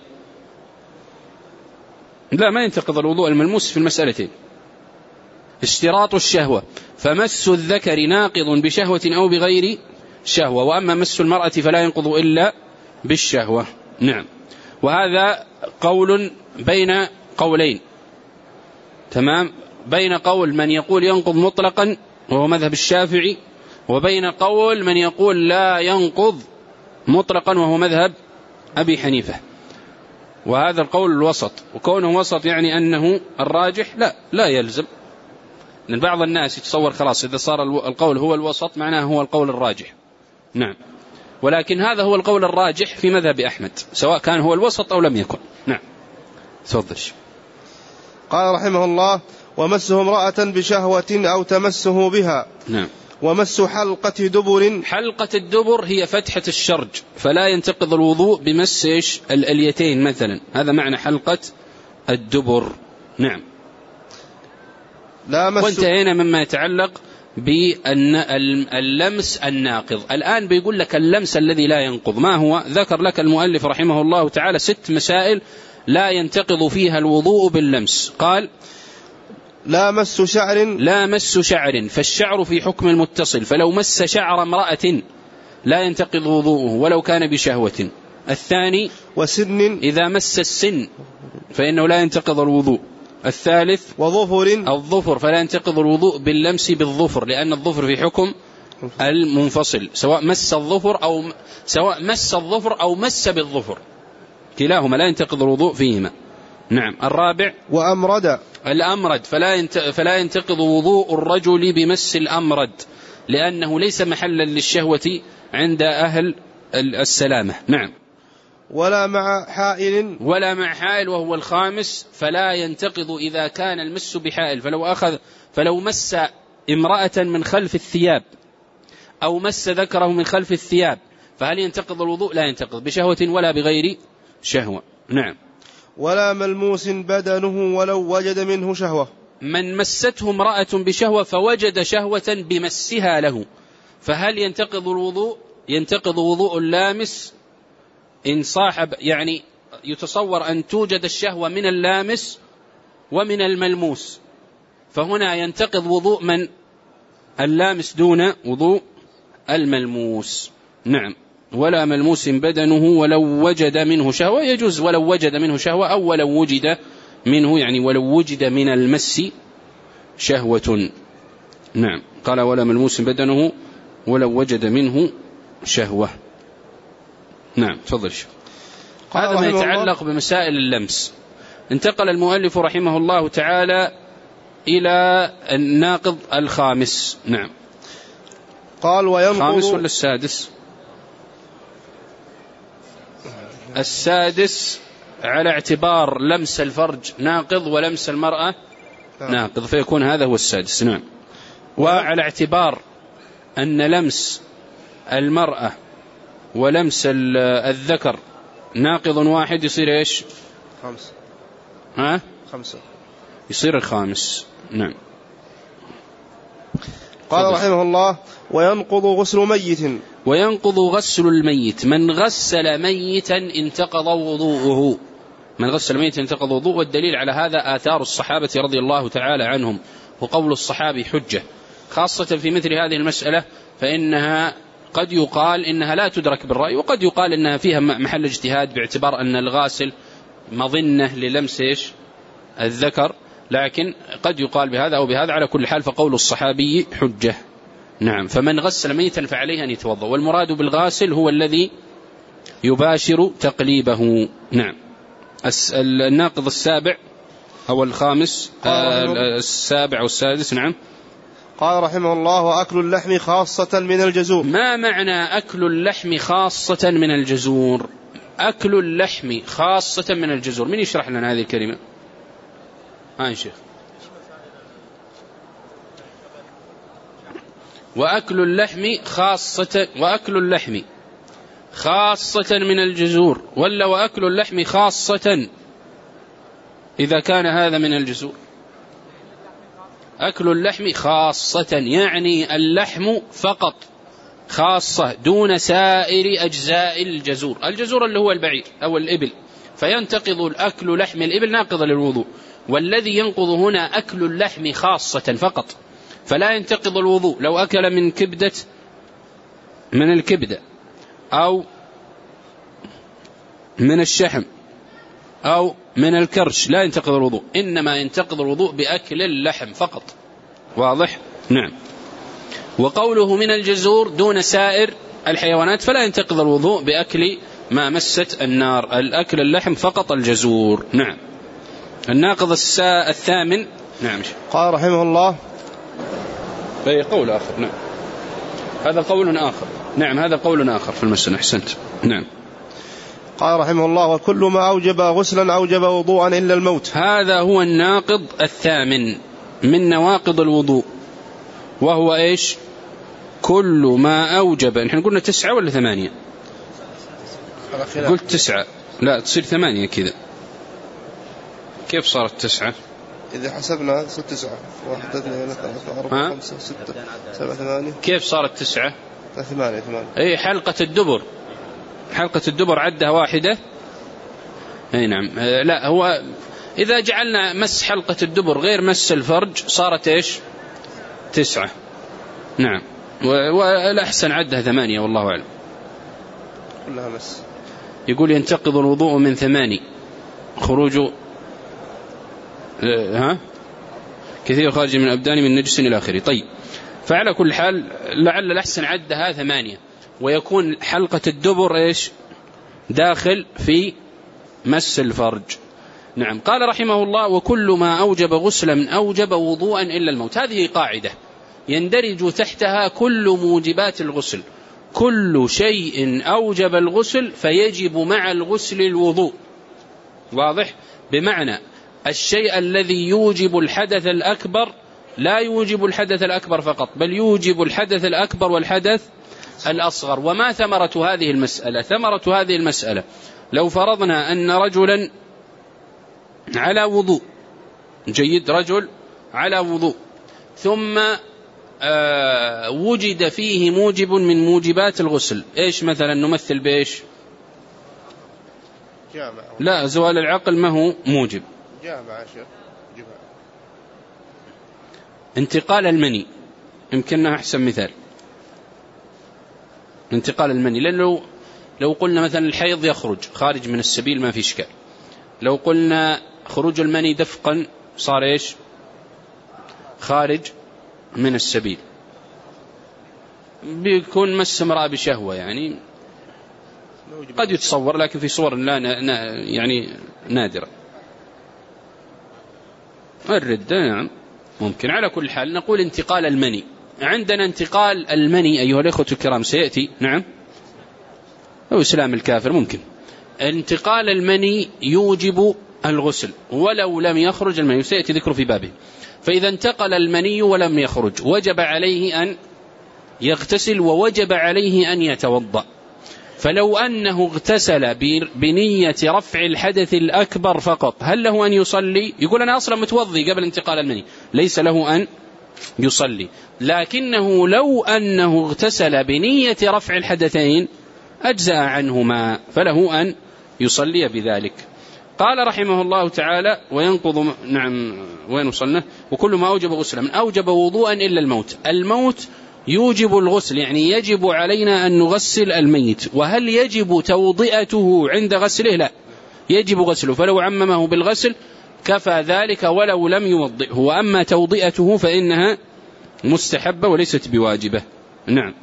لا، ما ينتقض الوضوء الملموس في المسألتين. اشتراط الشهوة، فمس الذكر ناقض بشهوة أو بغير شهوة، وأما مس المرأة فلا ينقض إلا بالشهوة. نعم. وهذا قول بين قولين، تمام، بين قول من يقول ينقض مطلقا وهو مذهب الشافعي، وبين قول من يقول لا ينقض مطلقا وهو مذهب أبي حنيفة. وهذا القول الوسط، وكونه وسط يعني أنه الراجح لا يلزم، لأن بعض الناس يتصور خلاص إذا صار القول هو الوسط معناه هو القول الراجح. نعم، ولكن هذا هو القول الراجح في مذهب أحمد، سواء كان هو الوسط أو لم يكن. نعم، تفضل. قال رحمه الله: ومسه امرأة بشهوة أو تمسه بها. نعم. ومس حلقة دبر. حلقة الدبر هي فتحة الشرج، فلا ينتقض الوضوء بمس اليتين مثلا، هذا معنى حلقة الدبر. نعم. وانتهينا مما يتعلق باللمس الناقض. الآن بيقول لك اللمس الذي لا ينقض ما هو؟ ذكر لك المؤلف رحمه الله تعالى 6 مسائل لا ينتقض فيها الوضوء باللمس. قال: لا مس شعر فالشعر في حكم المتصل، فلو مس شعر امرأة لا ينتقض وضوءه ولو كان بشهوة. الثاني وسن، إذا مس السن فإنه لا ينتقض الوضوء. الثالث الظفر، فلا ينتقض الوضوء باللمس بالظفر، لأن الظفر في حكم المنفصل، سواء مس الظفر أو مس بالظفر، كلاهما لا ينتقض الوضوء فيهما. نعم. الرابع الأمرد، فلا ينتقض وضوء الرجل بمس الأمرد، لأنه ليس محلا للشهوة عند أهل السلامة. نعم. ولا مع حائل، وهو الخامس، فلا ينتقض إذا كان المس بحائل، فلو مس امرأة من خلف الثياب أو مس ذكره من خلف الثياب، فهل ينتقض الوضوء؟ لا ينتقض بشهوة ولا بغير شهوة. نعم. ولا ملموس بدنه ولو وجد منه شهوة، من مسته امرأة بشهوة فوجد شهوة بمسها له، فهل ينتقض الوضوء؟ ينتقض وضوء اللامس إن صاحب، يعني يتصور أن توجد الشهوة من اللامس ومن الملموس، فهنا ينتقض وضوء من اللامس دون وضوء الملموس. نعم. ولا ملموس بدنه ولو وجد منه شهوة، يجوز ولو وجد منه شهوة أو ولو وجد منه، يعني ولو وجد من المس شهوة. نعم. قال ولا ملموس بدنه ولو وجد منه شهوة. نعم. تفضل شيخ. هذا ما يتعلق بمسائل اللمس. انتقل المؤلف رحمه الله تعالى إلى الناقض الخامس. نعم. قال وينقض، الخامس ولا السادس؟ السادس على اعتبار لمس الفرج ناقض ولمس المرأة ناقض، فيكون هذا هو السادس. نعم. وعلى اعتبار أن لمس المرأة ولمس الذكر ناقض واحد يصير إيش؟ خمسة. يصير الخامس. نعم. قال رحمه الله وينقض غسل الميت، من غسل ميتا انتقض وضوءه، والدليل على هذا آثار الصحابة رضي الله تعالى عنهم، وقول الصحابي حجة، خاصة في مثل هذه المسألة، فإنها قد يقال إنها لا تدرك بالرأي، وقد يقال إنها فيها محل اجتهاد باعتبار أن الغاسل مظنة للمس الذكر، لكن قد يقال بهذا أو بهذا. على كل حال فقول الصحابي حجة. نعم. فمن غسل ميتا فعليه أن يتوضأ، والمراد بالغاسل هو الذي يباشر تقليبه. نعم. الناقض السابع أو الخامس، السابع والسادس. نعم. قال رحمه الله وأكل اللحم خاصة من الجزور. ما معنى أكل اللحم خاصة من الجزور؟ أكل اللحم خاصة من الجزور، من يشرح لنا هذه الكلمة؟ شيخ. وأكل اللحم خاصة من الجزور، ولا وأكل اللحم خاصة إذا كان هذا من الجزور؟ أكل اللحم خاصة يعني اللحم فقط، خاصة دون سائر أجزاء الجزور اللي هو البعير أو الإبل، فينتقض الأكل لحم الإبل ناقض للوضوء، والذي ينقض هنا أكل اللحم خاصة فقط، فلا ينتقض الوضوء. لو أكل من الكبدة أو من الشحم أو من الكرش لا ينتقض الوضوء، إنما ينتقض الوضوء بأكل اللحم فقط. واضح؟ نعم. وقوله من الجزور دون سائر الحيوانات فلا ينتقض الوضوء بأكل ما مست النار، الأكل اللحم فقط الجزور. نعم. الناقض الثامن. نعم. قال رحمه الله قول آخر. نعم. هذا قول آخر. نعم. هذا قول آخر في المسألة. أحسنت. نعم. قال رحمه الله وكل ما أوجب غسلا أوجب وضوءا إلا الموت. هذا هو الناقض الثامن من نواقض الوضوء، وهو إيش؟ كل ما أوجب. نحن قلنا 9 ولا 8؟ قلت 9. لا تصير 8 كذا. كيف صارت 9؟ إذا حسبنا 9 1 2 3 4 5 6 7 8. كيف صارت 9؟ 8. أي حلقة الدبر عدها 1. أي نعم. لا هو إذا جعلنا مس حلقة الدبر غير مس الفرج صارت إيش 9. نعم، والأحسن عدها 8 والله أعلم. كلها مس. يقول ينتقض الوضوء من 8 خروج كثير خارج من الأبدان من نجس إلى آخره. طيب، فعلى كل حال لعل الأحسن عدها 8 ويكون حلقة الدبر إيش داخل في مس الفرج. نعم. قال رحمه الله: وكل ما أوجب غسلا أوجب وضوءا إلا الموت. هذه قاعدة يندرج تحتها كل موجبات الغسل. كل شيء أوجب الغسل فيجب مع الغسل الوضوء. واضح؟ بمعنى الشيء الذي يوجب الحدث الأكبر لا يوجب الحدث الأكبر فقط، بل يوجب الحدث الأكبر والحدث الأصغر. وما ثمرة هذه المسألة؟ ثمرة هذه المسألة لو فرضنا أن رجلا على وضوء، جيد، رجل على وضوء، ثم وجد فيه موجب من موجبات الغسل. إيش مثلا نمثل بإيش؟ لا، زوال العقل ما هو موجب. انتقال المني يمكننا أحسن مثال. انتقال المني، لأنه لو قلنا مثلا الحيض يخرج خارج من السبيل ما في إشكال. لو قلنا خروج المني دفقا صار إيش خارج من السبيل. بيكون مس امرأة بشهوة يعني قد يتصور، لكن في صور لا يعني نادرة. الردة نعم ممكن. على كل حال نقول انتقال المني. عندنا انتقال المني أيها الأخوة الكرام سيأتي، نعم، أو إسلام الكافر ممكن. انتقال المني يوجب الغسل ولو لم يخرج المني، سيأتي ذكره في بابه. فإذا انتقل المني ولم يخرج وجب عليه أن يغتسل ووجب عليه أن يتوضأ. فلو أنه اغتسل بنية رفع الحدث الأكبر فقط هل له أن يصلي؟ يقول أنا أصلا متوضي قبل انتقال المني، ليس له أن يصلي. لكنه لو أنه اغتسل بنية رفع الحدثين أجزأ عنهما فله أن يصلي بذلك. قال رحمه الله تعالى: وينقض، نعم، وين وصلنا؟ وكل ما أوجب غسلا من أوجب وضوءا إلا الموت. الموت يوجب الغسل، يعني يجب علينا أن نغسل الميت. وهل يجب توضئته عند غسله؟ لا، يجب غسله، فلو عممه بالغسل كفى ذلك ولو لم يوضئه. وأما توضئته فإنها مستحبة وليست بواجبة. نعم.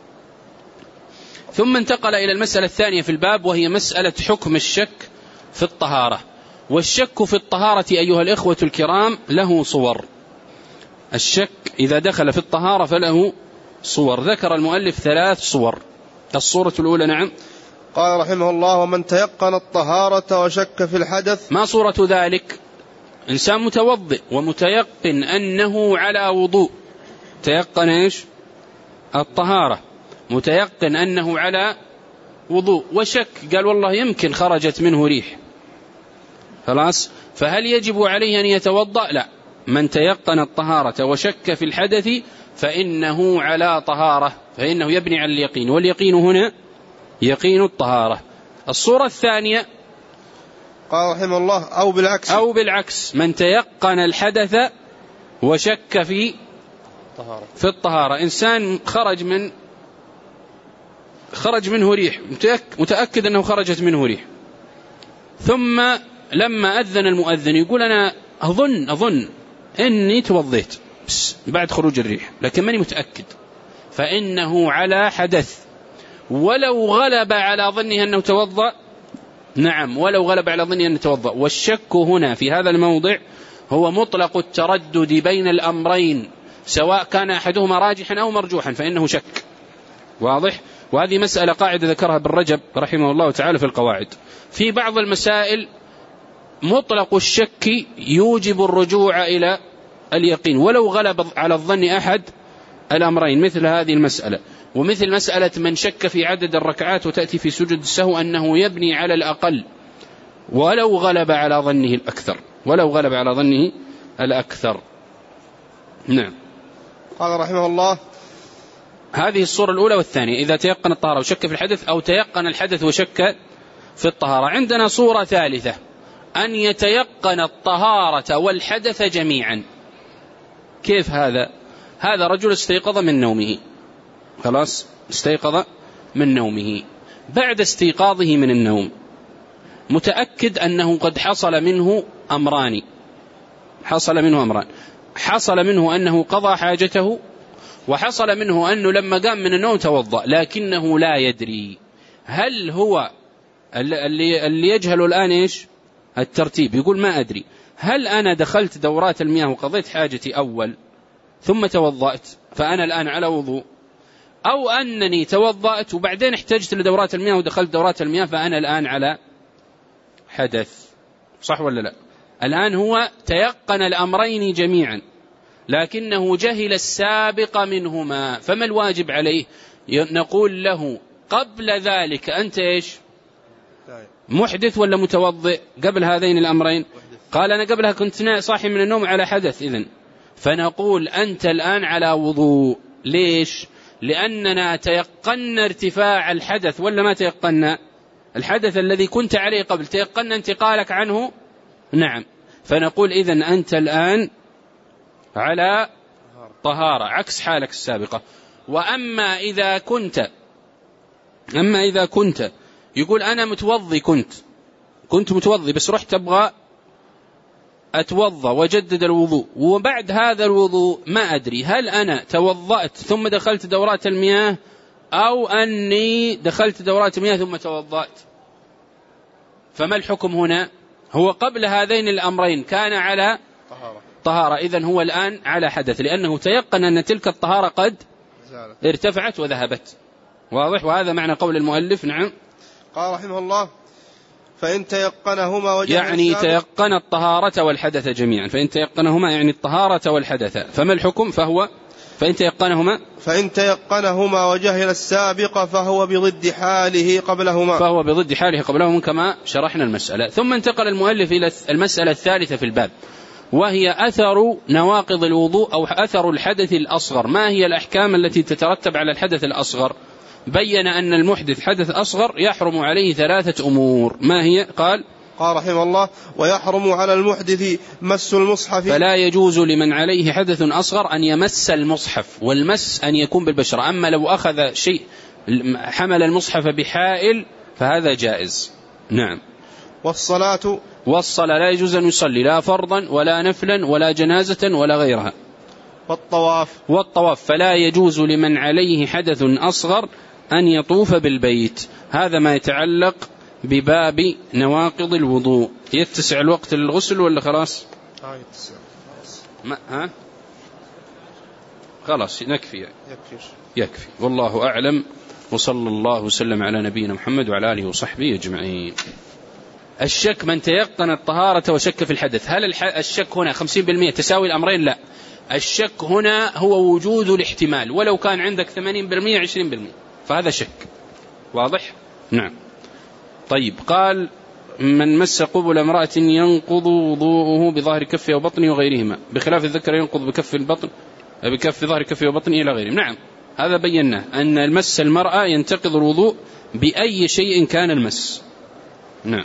ثم انتقل إلى المسألة الثانية في الباب، وهي مسألة حكم الشك في الطهارة. والشك في الطهارة أيها الإخوة الكرام له صور. الشك إذا دخل في الطهارة فله صور. ذكر المؤلف 3 صور. الصورة الأولى، نعم، قال رحمه الله: ومن تيقن الطهارة وشك في الحدث. ما صورة ذلك؟ إنسان متوضئ ومتيقن أنه على وضوء، تيقن إيش؟ الطهارة، متيقن أنه على وضوء، وشك، قال والله يمكن خرجت منه ريح، خلاص، فهل يجب عليه أن يتوضأ؟ لا. من تيقن الطهارة وشك في الحدث فإنه على طهارة، فإنه يبني على اليقين، واليقين هنا يقين الطهارة. الصورة الثانية قال رحمه الله: أو بالعكس من تيقن الحدث وشك في الطهارة. إنسان خرج منه ريح، متأكد أنه خرجت منه ريح، ثم لما أذن المؤذن يقول أنا أظن أني توضيت بعد خروج الريح لكن ماني متأكد، فإنه على حدث ولو غلب على ظنه أنه توضأ. نعم، ولو غلب على ظنه أنه توضأ. والشك هنا في هذا الموضع هو مطلق التردد بين الأمرين، سواء كان أحدهما راجحا أو مرجوحا فإنه شك. واضح؟ وهذه مسألة قاعدة ذكرها ابن رجب رحمه الله تعالى في القواعد. في بعض المسائل مطلق الشك يوجب الرجوع إلى اليقين ولو غلب على الظن أحد الأمرين، مثل هذه المسألة. ومثل مسألة من شك في عدد الركعات وتأتي في سجود السهو أنه يبني على الأقل ولو غلب على ظنه الأكثر. نعم. قال رحمه الله: هذه الصورة الأولى والثانية، إذا تيقن الطهارة وشك في الحدث، أو تيقن الحدث وشك في الطهارة. عندنا صورة ثالثة، أن يتيقن الطهارة والحدث جميعا. كيف هذا؟ هذا رجل استيقظ من نومه، خلاص استيقظ من نومه، بعد استيقاظه من النوم متأكد أنه قد حصل منه أمران. حصل منه أنه قضى حاجته، وحصل منه أنه لما قام من النوم توضأ، لكنه لا يدري. هل هو اللي يجهل الآن إيش الترتيب؟ يقول ما أدري، هل أنا دخلت دورات المياه وقضيت حاجتي أول ثم توضأت فأنا الآن على وضوء، أو أنني توضأت وبعدين احتجت لدورات المياه ودخلت دورات المياه فأنا الآن على حدث؟ صح ولا لا؟ الآن هو تيقن الأمرين جميعا لكنه جهل السابق منهما، فما الواجب عليه؟ نقول له قبل ذلك أنت إيش؟ محدث ولا متوضئ قبل هذين الأمرين؟ قال أنا قبلها كنت صاحي من النوم على حدث، إذن فنقول أنت الآن على وضوء. ليش؟ لأننا تيقنا ارتفاع الحدث ولا ما تيقنا؟ الحدث الذي كنت عليه قبل تيقنا انتقالك عنه؟ نعم. فنقول إذن أنت الآن على طهارة عكس حالك السابقة. وأما إذا كنت يقول أنا متوضي، كنت متوضي بس رحت أبغى أتوضى وجدد الوضوء، وبعد هذا الوضوء ما أدري هل أنا توضأت ثم دخلت دورات المياه أو أني دخلت دورات المياه ثم توضأت، فما الحكم هنا؟ هو قبل هذين الأمرين كان على طهارة، إذن هو الآن على حدث، لأنه تيقن أن تلك الطهارة قد ارتفعت وذهبت. واضح؟ وهذا معنى قول المؤلف. نعم. قال رحمه الله فإن تيقنهما يعني تيقن الطهارة والحدث جميعا، فإن تيقنهما يعني الطهارة والحدث، فما الحكم؟ فهو فإن تيقنهما وجهل السابق فهو بضد حاله قبلهما، كما شرحنا المسألة. ثم انتقل المؤلف إلى المسألة الثالثة في الباب، وهي أثر نواقض الوضوء أو أثر الحدث الأصغر. ما هي الأحكام التي تترتب على الحدث الأصغر؟ بين أن المحدث حدث أصغر يحرم عليه 3 أمور. ما هي؟ قال رحمه الله ويحرم على المحدث مس المصحف، فلا يجوز لمن عليه حدث أصغر أن يمس المصحف، والمس أن يكون بالبشرة، أما لو أخذ شيء حمل المصحف بحائل فهذا جائز. نعم. والصلاة لا يجوز أن يصلي لا فرضا ولا نفلا ولا جنازة ولا غيرها. والطواف فلا يجوز لمن عليه حدث أصغر أن يطوف بالبيت. هذا ما يتعلق بباب نواقض الوضوء. يتسع الوقت للغسل ولا خلاص؟ خلاص يكفي. والله أعلم، وصلى الله وسلم على نبينا محمد وعلى آله وصحبه أجمعين. الشك من تيقن الطهارة وشك في الحدث، هل الشك هنا 50% تساوي الأمرين؟ لا، الشك هنا هو وجود الاحتمال، ولو كان عندك 80% 20%، فهذا شك. واضح؟ نعم. طيب، قال من مس قبل امرأة ينقض وضوءه بظهر كفه وبطنه وغيرهما، بخلاف الذكر ينقض بكف ظهر كفه وبطنه إلى غيره. نعم، هذا بيناه أن المس المرأة ينتقض الوضوء بأي شيء كان المس. نعم.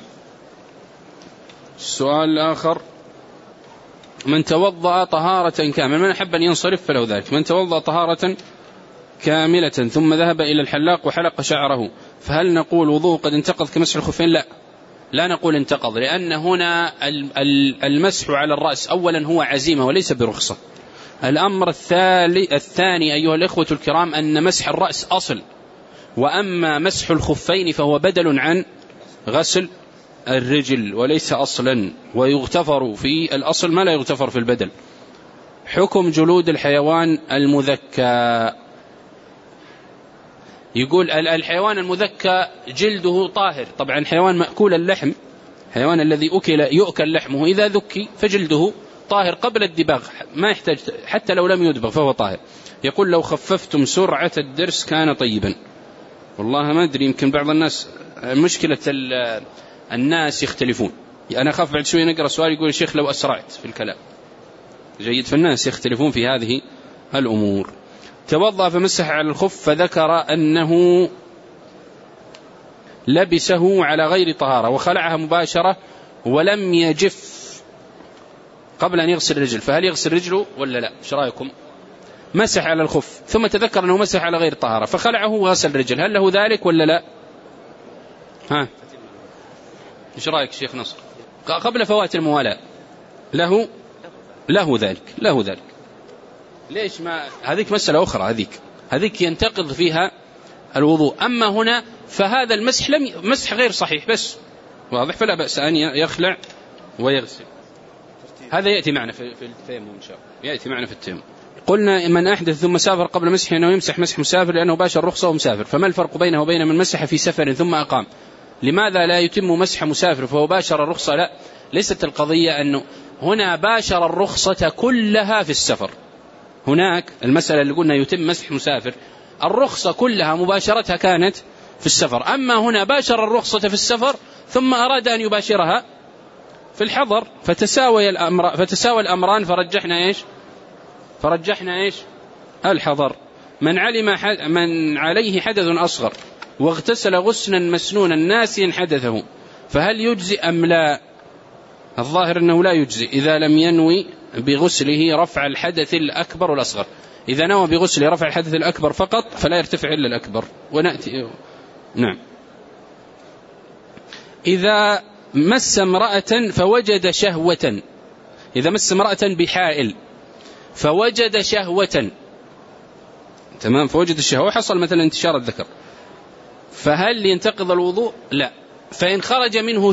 السؤال الآخر، من توضأ طهارة كاملة، من أحب أن ينصرف فله ذلك، من توضأ طهارة كاملة ثم ذهب إلى الحلاق وحلق شعره، فهل نقول وضوء قد انتقض كمسح الخفين؟ لا نقول انتقض، لأن هنا المسح على الرأس أولا هو عزيمة وليس برخصة. الأمر الثاني أيها الإخوة الكرام أن مسح الرأس أصل، وأما مسح الخفين فهو بدل عن غسل الرجل وليس أصلا، ويغتفر في الأصل ما لا يغتفر في البدل. حكم جلود الحيوان المذكى، يقول الحيوان المذكى جلده طاهر. طبعا الحيوان مأكول اللحم، الحيوان الذي يؤكل لحمه إذا ذكي فجلده طاهر قبل الدباغ، ما يحتاج حتى لو لم يدبغ فهو طاهر. يقول لو خففتم سرعة الدرس كان طيبا. والله ما أدري، يمكن بعض الناس مشكلة الناس يختلفون. أنا أخاف بعد شوي نقرأ سؤال يقول الشيخ لو أسرعت في الكلام. جيد، فالناس يختلفون في هذه الأمور. توضأ فمسح على الخف فذكر أنه لبسه على غير طهارة وخلعها مباشرة ولم يجف قبل أن يغسل الرجل، فهل يغسل رجله ولا لا؟ ايش رأيكم؟ مسح على الخف ثم تذكر أنه مسح على غير طهارة فخلعه وغسل الرجل، هل له ذلك ولا لا؟ ها ايش رأيك شيخ نصر؟ قبل فوات الموالاة له ذلك. ليش ما هذيك مسألة أخرى، هذيك ينتقض فيها الوضوء. أما هنا فهذا مسح غير صحيح بس واضح، فلا بأس أن يخلع ويغسل. هذا يأتي معنا في التيمم إن شاء الله، يأتي معنا في التيمم. قلنا من أحدث ثم سافر قبل مسحه أنه يمسح مسح مسافر لأنه باشر رخصة ومسافر، فما الفرق بينه وبين من مسح في سفر ثم أقام؟ لماذا لا يتم مسح مسافر فهو باشر الرخصة؟ لا، ليست القضية أنه هنا باشر الرخصة كلها في السفر، هناك المسألة اللي قلنا يتم مسح مسافر الرخصة كلها مباشرتها كانت في السفر، أما هنا باشر الرخصة في السفر ثم أراد أن يباشرها في الحضر فتساوي الأمران فرجحنا إيش؟ الحضر. من عليه حدث أصغر واغتسل غسلا مسنونا ناسيا حدثه فهل يجزي أم لا؟ الظاهر أنه لا يجزي إذا لم ينوي بغسله رفع الحدث الأكبر والأصغر. إذا نوى بغسله رفع الحدث الأكبر فقط فلا يرتفع إلا الأكبر. ونأتي نعم. إذا مس امرأة فوجد شهوة، إذا مس امرأة بحائل فوجد شهوة، تمام، فوجد الشهوة حصل مثلا انتشار الذكر، فهل ينتقض الوضوء؟ لا. فإن خرج منه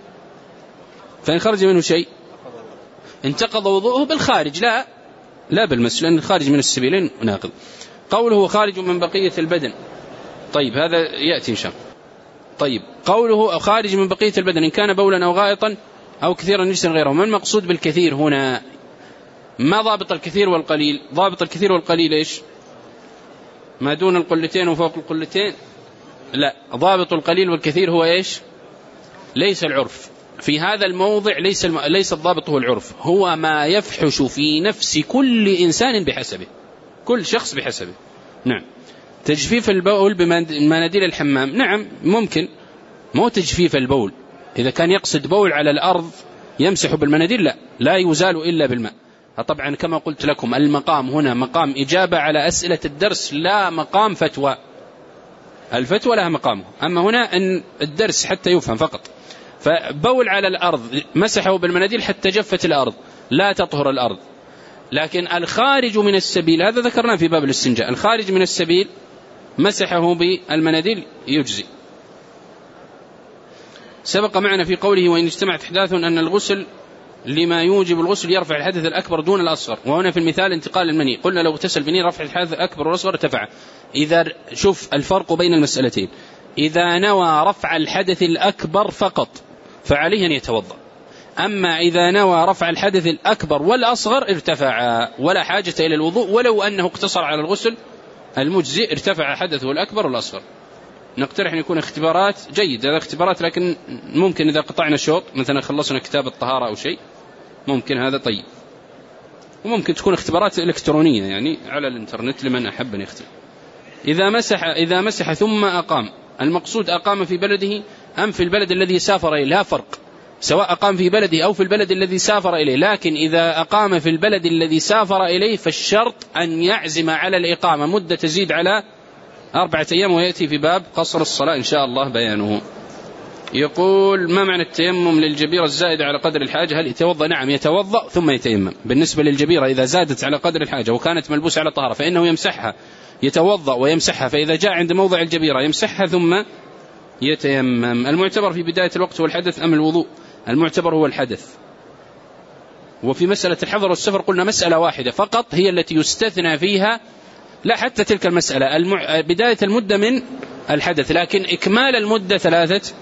شيء انتقض وضوءه بالخارج لا بالمس، لأن الخارج من السبيلين ناقض. قوله خارج من بقية البدن، طيب هذا يأتي إن شاء الله. طيب قوله خارج من بقية البدن إن كان بولا أو غائطا أو كثيرا نجسا غيره، ما المقصود بالكثير هنا؟ ما ضابط الكثير والقليل؟ ضابط الكثير والقليل إيش؟ ما دون القلتين وفوق القلتين؟ لا، ضابط القليل والكثير هو إيش؟ ليس العرف في هذا الموضع، ليس الضابط هو العرف، هو ما يفحش في نفس كل إنسان بحسبه، كل شخص بحسبه. نعم. تجفيف البول بمناديل الحمام، نعم ممكن، مو تجفيف البول، إذا كان يقصد بول على الأرض يمسح بالمناديل لا يزال إلا بالماء. طبعا كما قلت لكم المقام هنا مقام إجابة على أسئلة الدرس لا مقام فتوى، الفتوى لها مقامه، أما هنا أن الدرس حتى يفهم فقط. فبول على الأرض مسحه بالمناديل حتى جفت الأرض لا تطهر الأرض. لكن الخارج من السبيل هذا ذكرناه في باب الاستنجاء، الخارج من السبيل مسحه بالمناديل يجزي. سبق معنا في قوله وإن اجتمعت أحداث أن الغسل لما يوجب الغسل يرفع الحدث الأكبر دون الأصغر، وهنا في المثال انتقال المني، قلنا لو اغتسل بني رفع الحدث الأكبر والأصغر ارتفع. إذا شوف الفرق بين المسألتين، إذا نوى رفع الحدث الأكبر فقط فعليه أن يتوضأ، أما إذا نوى رفع الحدث الأكبر والأصغر ارتفع ولا حاجة إلى الوضوء، ولو أنه اقتصر على الغسل المجزئ ارتفع حدثه الأكبر والأصغر. نقترح أن يكون اختبارات جيدة، هذا اختبارات، لكن ممكن إذا قطعنا شوط مثلا خلصنا كتاب الطهارة أو شيء ممكن هذا طيب، وممكن تكون اختبارات إلكترونية يعني على الإنترنت لمن أحب أن يختبر. إذا مسح ثم أقام، المقصود أقام في بلده أم في البلد الذي سافر إليه، لا فرق، سواء أقام في بلده أو في البلد الذي سافر إليه، لكن إذا أقام في البلد الذي سافر إليه فالشرط أن يعزم على الإقامة مدة تزيد على 4 أيام، ويأتي في باب قصر الصلاة إن شاء الله بيانه. يقول ما معنى التيمم للجبيرة الزائدة على قدر الحاجة؟ هل يتوضأ؟ نعم يتوضأ ثم يتيمم. بالنسبة للجبيرة إذا زادت على قدر الحاجة وكانت ملبوسة على طهارة فإنه يمسحها، يتوضأ ويمسحها، فإذا جاء عند موضع الجبيرة يمسحها ثم يتيمم. المعتبر في بداية الوقت هو الحدث أم الوضوء؟ المعتبر هو الحدث. وفي مسألة الحضر والسفر قلنا مسألة واحدة فقط هي التي يستثنى فيها، لا حتى تلك المسألة بداية المدة من الحدث، لكن إكمال المدة 3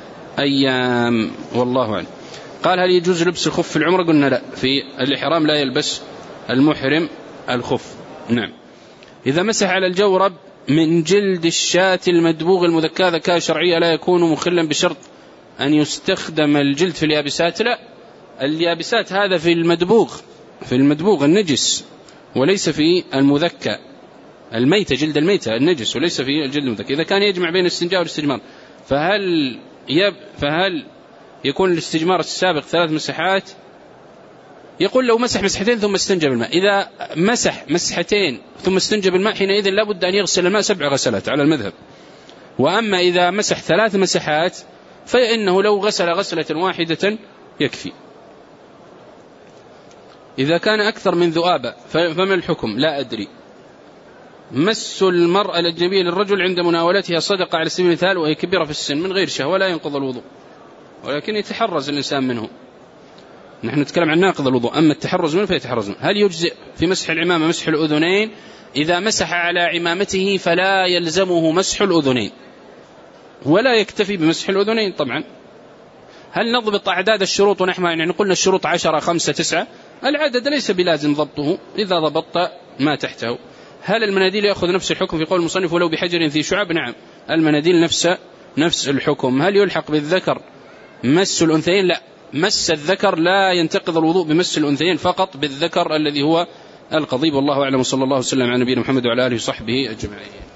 أيام والله أعلم. قال هل يجوز لبس الخف في العمرة؟ قلنا لا، في الإحرام لا يلبس المحرم الخف. نعم. إذا مسح على الجورب من جلد الشاة المدبوغ المذكاة ذكاء شرعية لا يكون مخلا بشرط أن يستخدم الجلد في اليابسات؟ لا، اليابسات هذا في المدبوغ النجس وليس في المذكى، الميتة جلد الميتة النجس وليس في الجلد المذكى. إذا كان يجمع بين الاستنجاء والاستجمار فهل يكون الاستجمار السابق 3 مسحات، يقول لو مسح مسحتين ثم استنجى بالماء، إذا مسح مسحتين ثم استنجى بالماء حينئذ لابد أن يغسل الماء 7 غسلات على المذهب. وأما إذا مسح 3 مسحات فإنه لو غسل غسلة واحدة يكفي. إذا كان أكثر من ذؤابة فما الحكم؟ لا أدري. مس المرأة الأجنبية للرجل عند مناولتها صدقة على سبيل المثال وهي كبيرة في السن من غير شهوة لا ينقض الوضوء، ولكن يتحرز الإنسان منه. نحن نتكلم عن ناقض الوضوء، أما التحرز منه فيتحرز منه. هل يجزئ في مسح العمامة مسح الأذنين؟ إذا مسح على عمامته فلا يلزمه مسح الأذنين ولا يكتفي بمسح الأذنين طبعا. هل نضبط أعداد الشروط ونحن يعني قلنا الشروط 10 5 9، العدد ليس بلازم ضبطه إذا ضبطت ما تحته. هل المناديل يأخذ نفس الحكم في قول المصنف ولو بحجر ذي شعب؟ نعم المناديل نفس الحكم. هل يلحق بالذكر مس الأنثيين؟ لا، مس الذكر لا ينتقض الوضوء بمس الأنثيين، فقط بالذكر الذي هو القضيب. والله أعلم، صلى الله وسلم على نبينا محمد وعلى آله وصحبه أجمعين.